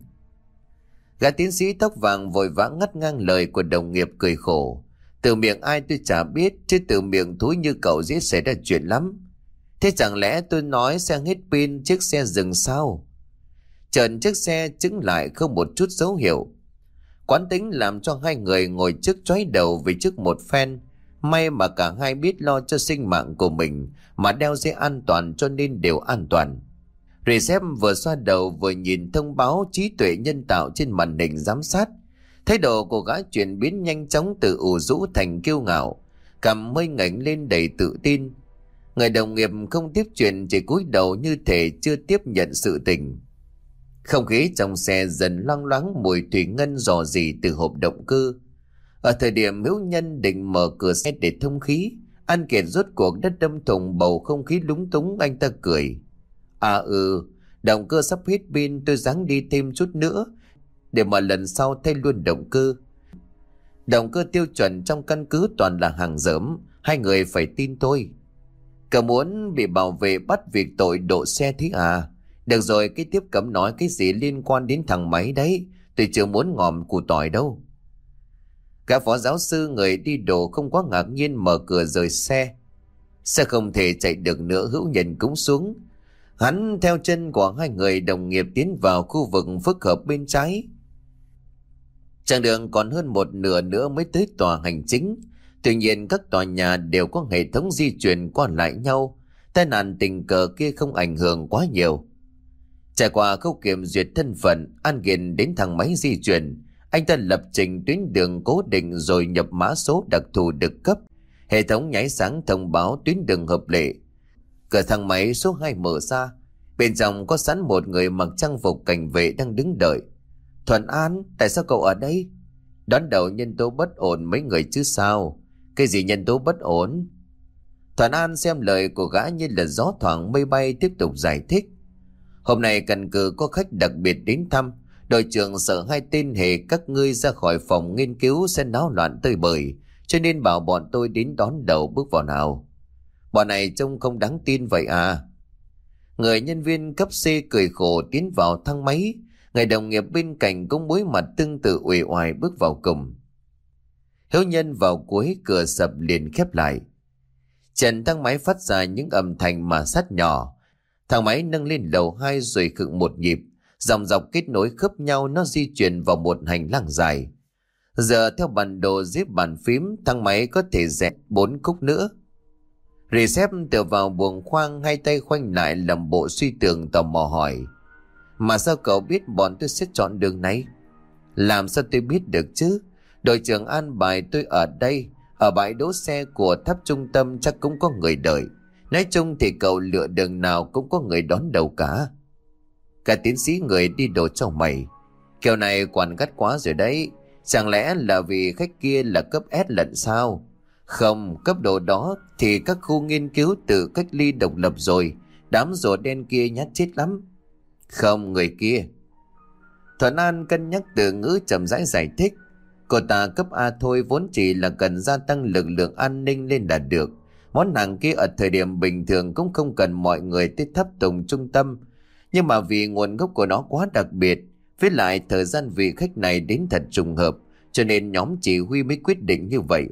Gã tiến sĩ tóc vàng vội vã ngắt ngang lời của đồng nghiệp cười khổ. Từ miệng ai tôi chả biết, chứ từ miệng thúi như cậu dễ xảy ra chuyện lắm. Thế chẳng lẽ tôi nói xe hết pin, chiếc xe dừng sao? Trần chiếc xe chứng lại không một chút dấu hiệu. Quán tính làm cho hai người ngồi trước chói đầu vì trước một phen. May mà cả hai biết lo cho sinh mạng của mình mà đeo dây an toàn cho nên đều an toàn. Recep vừa xoa đầu vừa nhìn thông báo trí tuệ nhân tạo trên màn hình giám sát. Thái độ của gã chuyển biến nhanh chóng từ ủ rũ thành kiêu ngạo, cằm mây ngẩng lên đầy tự tin. Người đồng nghiệp không tiếp chuyện, chỉ cúi đầu như thể chưa tiếp nhận sự tình. Không khí trong xe dần loang loáng mùi thủy ngân rò rỉ từ hộp động cơ. Ở thời điểm Hiếu Nhân định mở cửa xe để thông khí, An Kiệt rốt cuộc đã đâm thủng bầu không khí lúng túng. Anh ta cười: À ừ, động cơ sắp hết pin, tôi ráng đi thêm chút nữa để mà lần sau thay luôn động cơ. Động cơ tiêu chuẩn trong căn cứ toàn là hàng dởm, hai người phải tin tôi. Cậu muốn bị bảo vệ bắt việc tội độ xe thế à? Được rồi, cái tiếp cấm nói cái gì liên quan đến thằng máy đấy, tôi chưa muốn ngòm củ tỏi đâu. Cả phó giáo sư người đi đồ không quá ngạc nhiên mở cửa rời xe. Xe không thể chạy được nữa, Hữu Nhân cũng xuống. Hắn theo chân của hai người đồng nghiệp tiến vào khu vực phức hợp bên trái. Chặng đường còn hơn một nửa nữa mới tới tòa hành chính. Tuy nhiên các tòa nhà đều có hệ thống di chuyển qua lại nhau, tai nạn tình cờ kia không ảnh hưởng quá nhiều. Trải qua khâu kiểm duyệt thân phận, An Kiệt đến thang máy di chuyển. Anh ta lập trình tuyến đường cố định rồi nhập mã số đặc thù được cấp. Hệ thống nháy sáng thông báo tuyến đường hợp lệ. Cửa thang máy số hai mở ra. Bên trong có sẵn một người mặc trang phục cảnh vệ đang đứng đợi. Thuận An, tại sao cậu ở đây? Đón đầu nhân tố bất ổn mấy người chứ sao? Cái gì nhân tố bất ổn? Thuận An xem lời của gã như là gió thoảng mây bay, tiếp tục giải thích. Hôm nay căn cứ có khách đặc biệt đến thăm. Đội trưởng sợ hai tên hề các ngươi ra khỏi phòng nghiên cứu sẽ náo loạn tơi bời, cho nên bảo bọn tôi đến đón đầu bước vào nào. Bọn này trông không đáng tin vậy à? Người nhân viên cấp C cười khổ tiến vào thang máy. Người đồng nghiệp bên cạnh cũng muối mặt tương tự uể oải bước vào cùng. Hiếu Nhân vào cuối, cửa sập liền khép lại. Trần thang máy phát ra những âm thanh mà sát nhỏ. Thang máy nâng lên lầu hai rồi khựng một nhịp. Dòng dọc kết nối khớp nhau, nó di chuyển vào một hành lang dài. Giờ theo bản đồ dưới bàn phím, thang máy có thể rẽ bốn khúc nữa. Recep tựa vào buồng khoang, hai tay khoanh lại làm bộ suy tưởng, tò mò hỏi: Mà sao cậu biết bọn tôi sẽ chọn đường này? Làm sao tôi biết được chứ? Đội trưởng an bài tôi ở đây. Ở bãi đỗ xe của tháp trung tâm chắc cũng có người đợi. Nói chung thì cậu lựa đường nào cũng có người đón đầu cả. Cả tiến sĩ người đi đồ cho mày: Kiểu này quản gắt quá rồi đấy. Chẳng lẽ là vì khách kia là cấp S lận sao? Không, cấp độ đó thì các khu nghiên cứu tự cách ly độc lập rồi. Đám rùa đen kia nhát chết lắm. Không, người kia. Thuận An cân nhắc từ ngữ chậm rãi giải thích. Cô ta cấp A thôi, vốn chỉ là cần gia tăng lực lượng an ninh lên là được. Món hàng kia ở thời điểm bình thường cũng không cần mọi người tới tháp tùng trung tâm. Nhưng mà vì nguồn gốc của nó quá đặc biệt, với lại thời gian vị khách này đến thật trùng hợp, cho nên nhóm chỉ huy mới quyết định như vậy.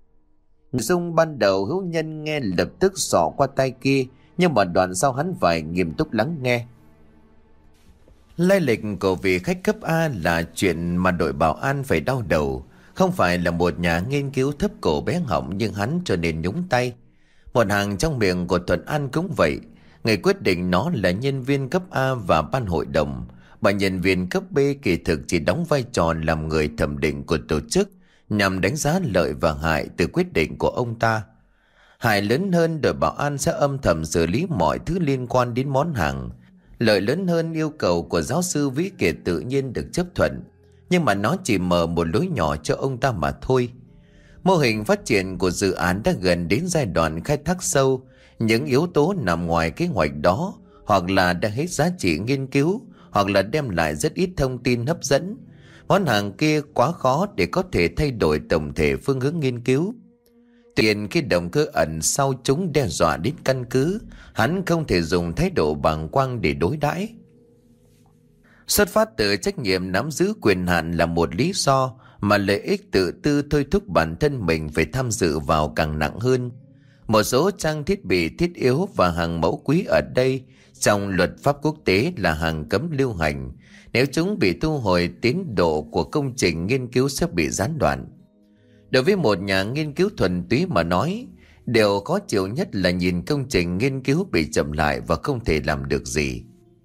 Nội dung ban đầu Hữu Nhân nghe lập tức xỏ qua tai kia, nhưng mà đoạn sau hắn phải nghiêm túc lắng nghe. Lai lịch của vị khách cấp A là chuyện mà đội bảo an phải đau đầu. Không phải là một nhà nghiên cứu thấp cổ bé họng nhưng hắn cho nên nhúng tay. Một hàng trong miệng của Thuận An cũng vậy. Người quyết định nó là nhân viên cấp A và ban hội đồng. Bà nhân viên cấp B kỳ thực chỉ đóng vai trò làm người thẩm định của tổ chức, nhằm đánh giá lợi và hại từ quyết định của ông ta. Hại lớn hơn, đội bảo an sẽ âm thầm xử lý mọi thứ liên quan đến món hàng, Lợi lớn hơn yêu cầu của giáo sư Vĩ Kiệt tự nhiên được chấp thuận, nhưng mà nó chỉ mở một lối nhỏ cho ông ta mà thôi. Mô hình phát triển của dự án đã gần đến giai đoạn khai thác sâu. Những yếu tố nằm ngoài kế hoạch đó hoặc là đã hết giá trị nghiên cứu, hoặc là đem lại rất ít thông tin hấp dẫn. Món hàng kia quá khó để có thể thay đổi tổng thể phương hướng nghiên cứu. Tuy nhiên cái động cơ ẩn sau chúng đe dọa đến căn cứ, hắn không thể dùng thái độ bàng quang để đối đãi. Xuất phát từ trách nhiệm nắm giữ quyền hạn là một lý do mà lợi ích tự tư thôi thúc bản thân mình phải tham dự vào càng nặng hơn. Một số trang thiết bị thiết yếu và hàng mẫu quý ở đây trong luật pháp quốc tế là hàng cấm lưu hành. Nếu chúng bị thu hồi, tiến độ của công trình nghiên cứu sẽ bị gián đoạn. Đối với một nhà nghiên cứu thuần túy mà nói, điều khó chịu nhất là nhìn công trình nghiên cứu bị chậm lại và không thể làm được gì.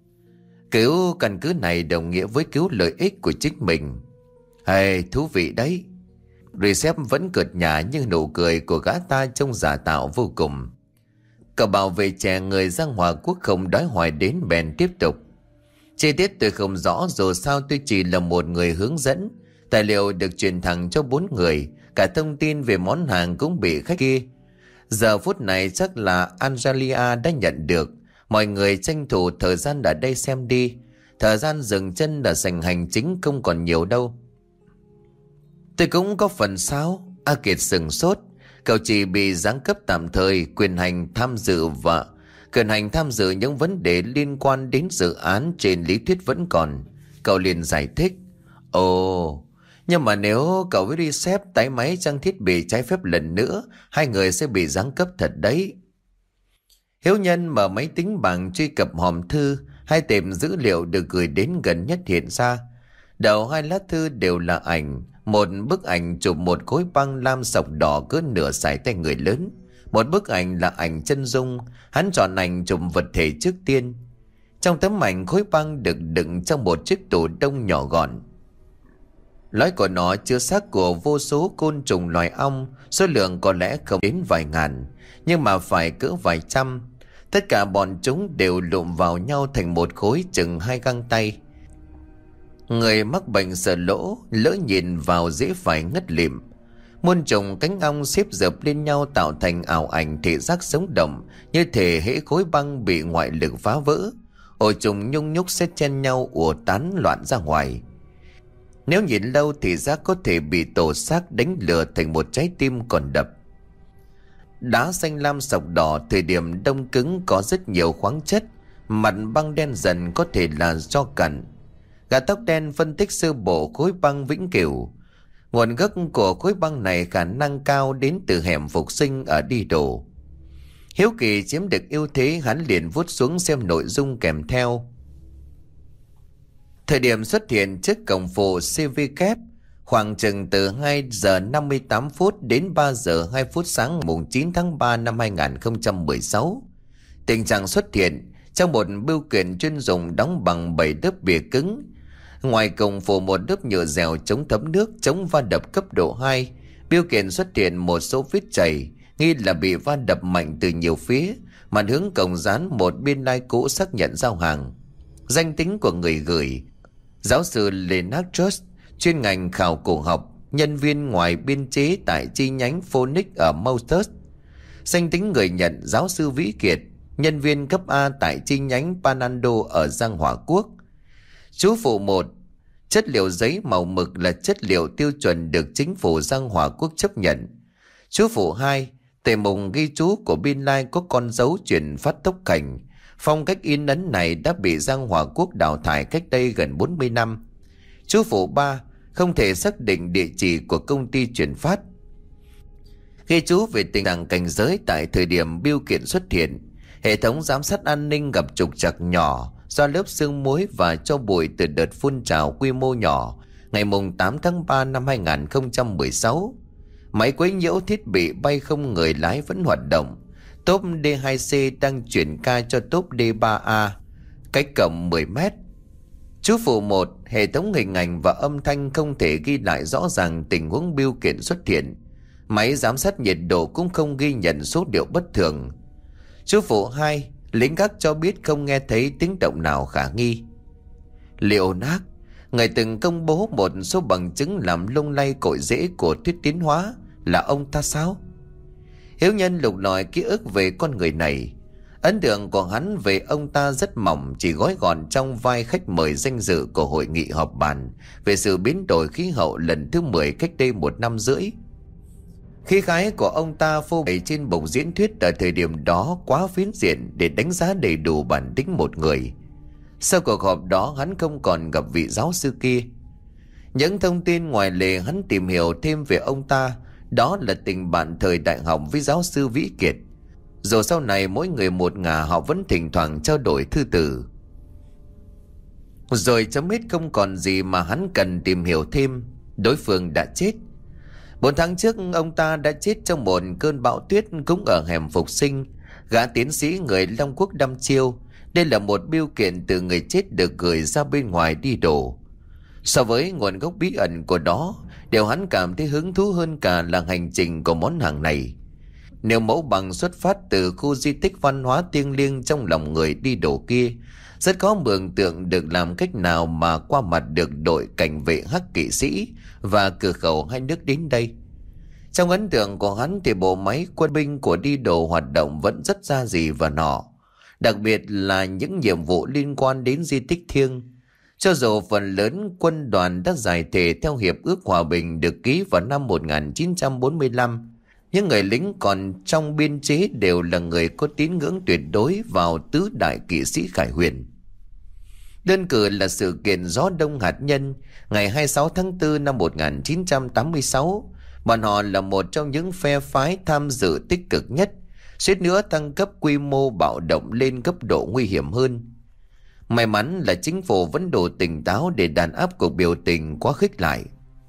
Cứu căn cứ này đồng nghĩa với cứu lợi ích của chính mình. Hay, thú vị đấy. Recep vẫn cợt nhả, nhưng nụ cười của gã ta trông giả tạo vô cùng. Cậu bảo vệ trẻ người Giang Hòa Quốc không đói hoài đến bèn tiếp tục. Chi tiết tôi không rõ, dù sao tôi chỉ là một người hướng dẫn. Tài liệu được truyền thẳng cho bốn người, cả thông tin về món hàng cũng bị khách kia. Giờ phút này chắc là Angelia đã nhận được. Mọi người tranh thủ thời gian ở đây xem đi. Thời gian dừng chân ở sảnh hành chính không còn nhiều đâu. Tôi cũng có phần sao? A Kiệt sừng sốt. Cậu chỉ bị giáng cấp tạm thời, quyền hành tham dự và quyền hành tham dự những vấn đề liên quan đến dự án trên lý thuyết vẫn còn. Cậu liền giải thích. Ồ, nhưng mà nếu cậu với Recep tái máy trang thiết bị trái phép lần nữa, hai người sẽ bị giáng cấp thật đấy. Hiếu Nhân mở máy tính bảng truy cập hòm thư. Hai tệp dữ liệu được gửi đến gần nhất hiện ra. Đầu hai lá thư đều là ảnh. Một bức ảnh chụp một khối băng lam sọc đỏ cỡ nửa sải tay người lớn. Một bức ảnh là ảnh chân dung. Hắn chọn ảnh chụp vật thể trước tiên. Trong tấm ảnh, khối băng được đựng trong một chiếc tủ đông nhỏ gọn. Lõi của nó chứa xác của vô số côn trùng loài ong. Số lượng có lẽ không đến vài ngàn, nhưng mà phải cỡ vài trăm. Tất cả bọn chúng đều lụm vào nhau thành một khối chừng hai găng tay. Người mắc bệnh sợ lỗ lỡ nhìn vào dễ phải ngất lịm. Muôn trùng cánh ong xếp dập lên nhau tạo thành ảo ảnh thị giác sống động, như thể hễ khối băng bị ngoại lực phá vỡ, ổ trùng nhung nhúc sẽ chen nhau ùa tán loạn ra ngoài. Nếu nhìn lâu thì giác có thể bị tổ xác đánh lừa thành một trái tim còn đập. Đá xanh lam sọc đỏ thời điểm đông cứng có rất nhiều khoáng chất. Mặt băng đen dần có thể là do cặn. Gã tóc đen phân tích sơ bộ khối băng vĩnh cửu. Nguồn gốc của khối băng này khả năng cao đến từ hẻm phục sinh ở Đi Đồ. Hiếu kỳ chiếm được ưu thế, hắn liền vuốt xuống xem nội dung kèm theo. Thời điểm xuất hiện trước cổng phụ xê vê kép khoảng chừng từ hai giờ năm mươi tám phút đến ba giờ hai phút sáng mùng chín tháng ba năm hai nghìn không trăm mười sáu. Tình trạng xuất hiện trong một bưu kiện chuyên dùng đóng bằng bảy lớp bìa cứng. Ngoài cổng phủ một lớp nhựa dẻo chống thấm nước, chống va đập cấp độ hai. Bưu kiện xuất hiện một số vết chảy, nghi là bị va đập mạnh từ nhiều phía. Mặt hướng cổng dán một biên lai cũ xác nhận giao hàng. Danh tính của người gửi: giáo sư Leonard Trust, chuyên ngành khảo cổ học, nhân viên ngoài biên chế tại chi nhánh Phoenix ở Mounters. Danh tính người nhận: giáo sư Vĩ Kiệt, nhân viên cấp A tại chi nhánh Panando ở Giang Hòa Quốc. Chú phụ một: chất liệu giấy màu mực là chất liệu tiêu chuẩn được chính phủ Giang Hòa Quốc chấp nhận. Chú phụ hai: tề mục ghi chú của biên lai có con dấu chuyển phát tốc cảnh. Phong cách in ấn này đã bị Giang Hòa Quốc đào thải cách đây gần bốn mươi năm. Chú phụ ba: không thể xác định địa chỉ của công ty chuyển phát. Ghi chú về tình trạng cảnh giới tại thời điểm bưu kiện xuất hiện. Hệ thống giám sát an ninh gặp trục trặc nhỏ do lớp sương muối và tro bụi từ đợt phun trào quy mô nhỏ ngày tám tháng ba năm hai nghìn không trăm mười sáu. Máy quấy nhiễu thiết bị bay không người lái vẫn hoạt động. Tốp D hai C đang chuyển ca cho tốp D ba A, cách cổng mười mét. Chú phụ một: hệ thống hình ảnh và âm thanh không thể ghi lại rõ ràng tình huống bưu kiện xuất hiện. Máy giám sát nhiệt độ cũng không ghi nhận số liệu bất thường. Chú phụ hai: Lính gác cho biết không nghe thấy tiếng động nào khả nghi. Leonard, người từng công bố một số bằng chứng làm lung lay cội rễ của thuyết tiến hóa, là ông ta sao? Hiếu Nhân lục lọi ký ức về con người này. Ấn tượng của hắn về ông ta rất mỏng, chỉ gói gọn trong vai khách mời danh dự của hội nghị họp bàn về sự biến đổi khí hậu lần thứ mười cách đây một năm rưỡi. Khí khái của ông ta phô bày trên bục diễn thuyết ở thời điểm đó quá phiến diện để đánh giá đầy đủ bản tính một người. Sau cuộc họp đó, hắn không còn gặp vị giáo sư kia. Những thông tin ngoài lề hắn tìm hiểu thêm về ông ta, đó là tình bạn thời đại học với giáo sư Vĩ Kiệt. Dù sau này mỗi người một ngả, họ vẫn thỉnh thoảng trao đổi thư từ. Rồi chấm hết, không còn gì mà hắn cần tìm hiểu thêm. Đối phương đã chết. Bốn tháng trước, ông ta đã chết trong một cơn bão tuyết cũng ở hẻm Phục Sinh. Gã tiến sĩ người Long Quốc đăm chiêu. Đây là một bưu kiện từ người chết được gửi ra bên ngoài đi đổ. So với nguồn gốc bí ẩn của đó, điều hắn cảm thấy hứng thú hơn cả là hành trình của món hàng này. Nếu mẫu bằng xuất phát từ khu di tích văn hóa thiêng liêng trong lòng người đi đổ kia, rất khó mường tượng được làm cách nào mà qua mặt được đội cảnh vệ hắc kỵ sĩ và cửa khẩu hai nước đến đây. Trong ấn tượng của hắn thì bộ máy quân binh của đi đổ hoạt động vẫn rất ra gì và nọ, đặc biệt là những nhiệm vụ liên quan đến di tích thiêng. Cho dù phần lớn quân đoàn đã giải thể theo hiệp ước hòa bình được ký vào năm một nghìn chín trăm bốn mươi lăm, những người lính còn trong biên chế đều là người có tín ngưỡng tuyệt đối vào tứ đại kỵ sĩ Khải Huyền. Đơn cử là sự kiện gió đông hạt nhân ngày hai mươi sáu tháng tư năm một nghìn chín trăm tám mươi sáu, bọn họ là một trong những phe phái tham dự tích cực nhất, suýt nữa tăng cấp quy mô bạo động lên cấp độ nguy hiểm hơn. May mắn là chính phủ vẫn đủ tỉnh táo để đàn áp cuộc biểu tình quá khích lại.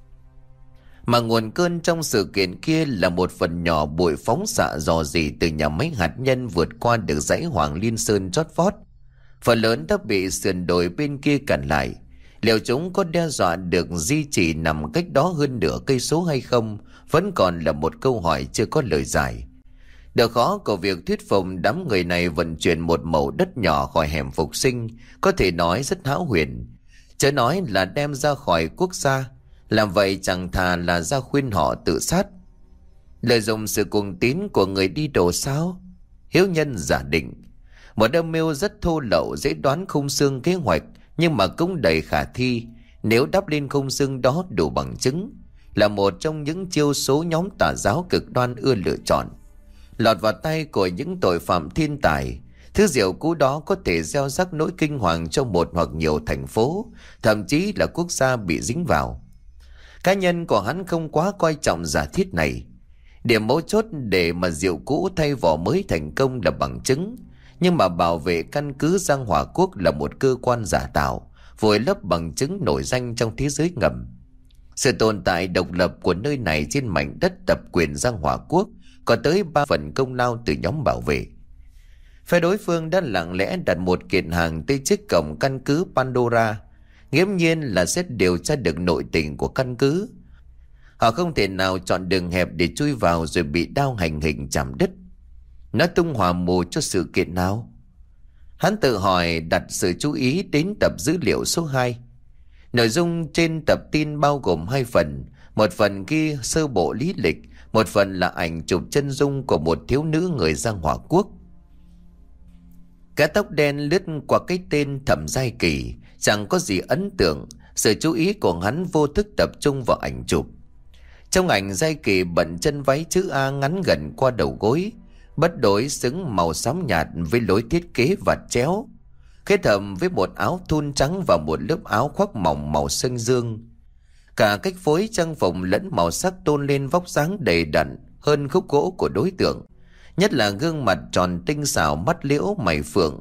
Mà nguồn cơn trong sự kiện kia là một phần nhỏ bụi phóng xạ rò rỉ từ nhà máy hạt nhân vượt qua được dãy Hoàng Liên Sơn chót vót. Phần lớn đã bị sườn đồi bên kia cản lại. Liệu chúng có đe dọa được di chỉ nằm cách đó hơn nửa cây số hay không vẫn còn là một câu hỏi chưa có lời giải. Độ khó của việc thuyết phục đám người này vận chuyển một mẩu đất nhỏ khỏi hẻm Phục Sinh có thể nói rất hão huyền. Chớ nói là đem ra khỏi quốc gia. Làm vậy chẳng thà là ra khuyên họ tự sát. Lợi dụng sự cuồng tín của người đi đổ sao? Hiếu Nhân giả định. Một âm mưu rất thô lậu, dễ đoán khung xương kế hoạch, nhưng mà cũng đầy khả thi nếu đắp lên khung xương đó đủ bằng chứng. Là một trong những chiêu số nhóm tà giáo cực đoan ưa lựa chọn. Lọt vào tay của những tội phạm thiên tài, thứ rượu cũ đó có thể gieo rắc nỗi kinh hoàng cho một hoặc nhiều thành phố, thậm chí là quốc gia bị dính vào. Cá nhân của hắn không quá coi trọng giả thiết này. Điểm mấu chốt để mà rượu cũ thay vỏ mới thành công là bằng chứng. Nhưng mà bảo vệ căn cứ Giang Hòa Quốc là một cơ quan giả tạo, vùi lấp bằng chứng nổi danh trong thế giới ngầm. Sự tồn tại độc lập của nơi này trên mảnh đất tập quyền Giang Hòa Quốc có tới ba phần công lao từ nhóm bảo vệ. Phe đối phương đã lặng lẽ đặt một kiện hàng tới trước cổng căn cứ Pandora, nghiễm nhiên là sẽ điều tra được nội tình của căn cứ. Họ không thể nào chọn đường hẹp để chui vào rồi bị đao hành hình chạm đứt. Nó tung hỏa mù cho sự kiện nào? Hắn tự hỏi, đặt sự chú ý đến tập dữ liệu số hai. Nội dung trên tập tin bao gồm hai phần. Một phần ghi sơ bộ lý lịch, một phần là ảnh chụp chân dung của một thiếu nữ người Giang Hòa Quốc. Cái tóc đen lướt qua cái tên Thẩm Giai Kỳ, chẳng có gì ấn tượng. Sự chú ý của hắn vô thức tập trung vào ảnh chụp. Trong ảnh, Giai Kỳ bận chân váy chữ A ngắn gần qua đầu gối, bất đối xứng màu xám nhạt với lối thiết kế vạt chéo, kết hợp với một áo thun trắng và một lớp áo khoác mỏng màu xanh dương. Cả cách phối trang phục lẫn màu sắc tôn lên vóc dáng đầy đặn hơn khúc gỗ của đối tượng, nhất là gương mặt tròn tinh xảo, mắt liễu mày phượng,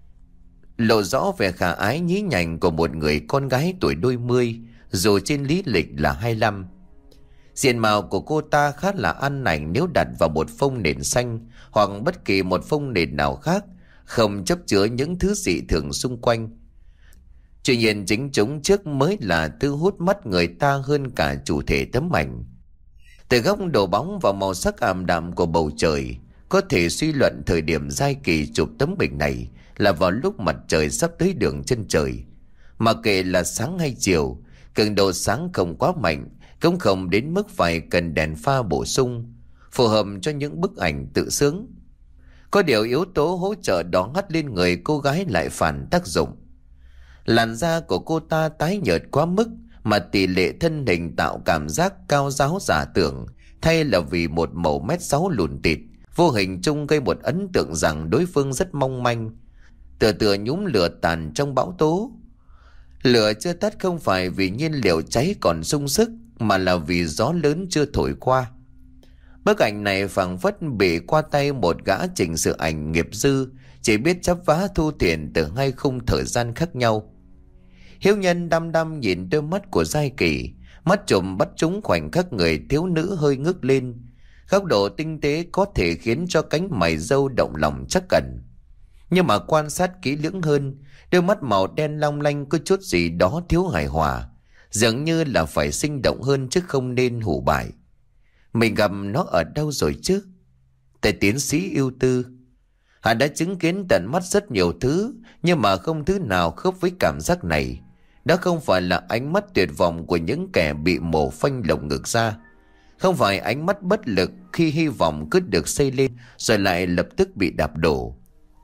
lộ rõ vẻ khả ái nhí nhảnh của một người con gái tuổi đôi mươi, dù trên lý lịch là hai mươi lăm. Diện mạo của cô ta khá là ăn ảnh nếu đặt vào một phông nền xanh hoặc bất kỳ một phông nền nào khác, không chấp chứa những thứ dị thường xung quanh. Tuy nhiên chính chúng trước mới là thứ hút mắt người ta hơn cả chủ thể tấm ảnh. Từ góc độ bóng và màu sắc ảm đạm của bầu trời, Có thể suy luận thời điểm Giai Kỳ chụp tấm bình này là vào lúc mặt trời sắp tới đường chân trời. Mà kệ là sáng hay chiều, cường độ sáng không quá mạnh, cũng không đến mức phải cần đèn pha bổ sung, phù hợp cho những bức ảnh tự sướng. Có điều yếu tố hỗ trợ đó hắt lên người cô gái lại phản tác dụng. Làn da của cô ta tái nhợt quá mức, mà tỷ lệ thân hình tạo cảm giác cao ráo giả tưởng, thay là vì một màu mét sáu lùn tịt, vô hình chung gây một ấn tượng rằng đối phương rất mong manh, tựa tựa nhúm lửa tàn trong bão tố. Lửa chưa tắt không phải vì nhiên liệu cháy còn sung sức, mà là vì gió lớn chưa thổi qua. Bức ảnh này phảng phất bị qua tay một gã chỉnh sửa ảnh nghiệp dư, chỉ biết chắp vá thu tiền từ hai khung thời gian khác nhau. Hiếu Nhân đăm đăm nhìn đôi mắt của Giai Kỳ, mắt trùm bắt trúng khoảnh khắc người thiếu nữ hơi ngước lên. Góc độ tinh tế có thể khiến cho cánh mày râu động lòng chắc ẩn. Nhưng mà quan sát kỹ lưỡng hơn, đôi mắt màu đen long lanh có chút gì đó thiếu hài hòa, dường như là phải sinh động hơn chứ không nên hủ bại. Mình gặp nó ở đâu rồi chứ? Tại tiến sĩ ưu tư. Hắn đã chứng kiến tận mắt rất nhiều thứ, nhưng mà không thứ nào khớp với cảm giác này. Đó không phải là ánh mắt tuyệt vọng của những kẻ bị mổ phanh lồng ngực ra, không phải ánh mắt bất lực khi hy vọng cứ được xây lên rồi lại lập tức bị đạp đổ,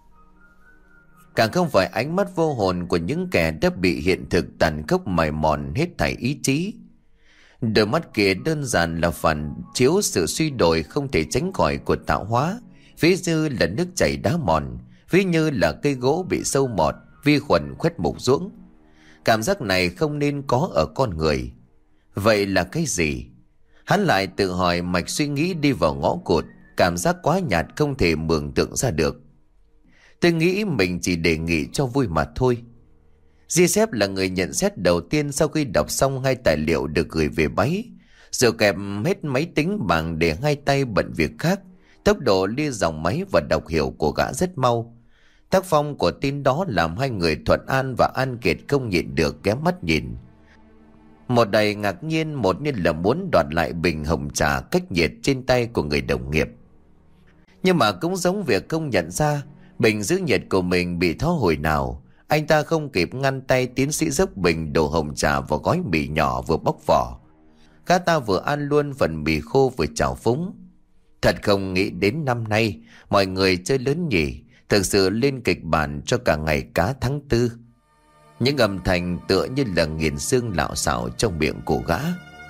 càng không phải ánh mắt vô hồn của những kẻ đã bị hiện thực tàn khốc mài mòn hết thảy ý chí. Đôi mắt kia đơn giản là phản chiếu sự suy đồi không thể tránh khỏi của tạo hóa, ví như là nước chảy đá mòn, ví như là cây gỗ bị sâu mọt, vi khuẩn khoét mục ruỗng. Cảm giác này không nên có ở con người. Vậy là cái gì? Hắn lại tự hỏi, mạch suy nghĩ đi vào ngõ cụt, cảm giác quá nhạt không thể mường tượng ra được. Tôi nghĩ mình chỉ đề nghị cho vui mà thôi. Giuseppe là người nhận xét đầu tiên sau khi đọc xong hai tài liệu được gửi về máy, rồi kẹp hết máy tính bằng để hai tay bận việc khác. Tốc độ lia dòng máy và đọc hiểu của gã rất mau. Tác phong của tin đó làm hai người Thuận An và An Kiệt không nhịn được ghé mắt nhìn. Một đầy ngạc nhiên, một như là muốn đoạt lại bình hồng trà cách nhiệt trên tay của người đồng nghiệp. Nhưng mà cũng giống việc không nhận ra bình giữ nhiệt của mình bị tháo hồi nào, anh ta không kịp ngăn tay tiến sĩ dốc bình đổ hồng trà vào gói mì nhỏ vừa bóc vỏ. Gã ta vừa ăn luôn phần mì khô vừa chảo phúng. Thật không nghĩ đến năm nay mọi người chơi lớn nhỉ, thực sự lên kịch bản cho cả ngày cá tháng tư. Những âm thanh tựa như là nghiền xương lạo xạo trong miệng của gã.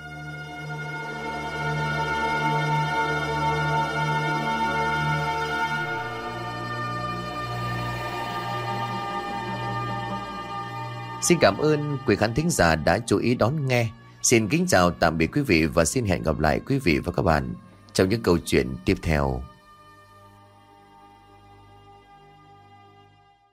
Xin cảm ơn quý khán thính giả đã chú ý đón nghe. Xin kính chào tạm biệt quý vị và xin hẹn gặp lại quý vị và các bạn trong những câu chuyện tiếp theo.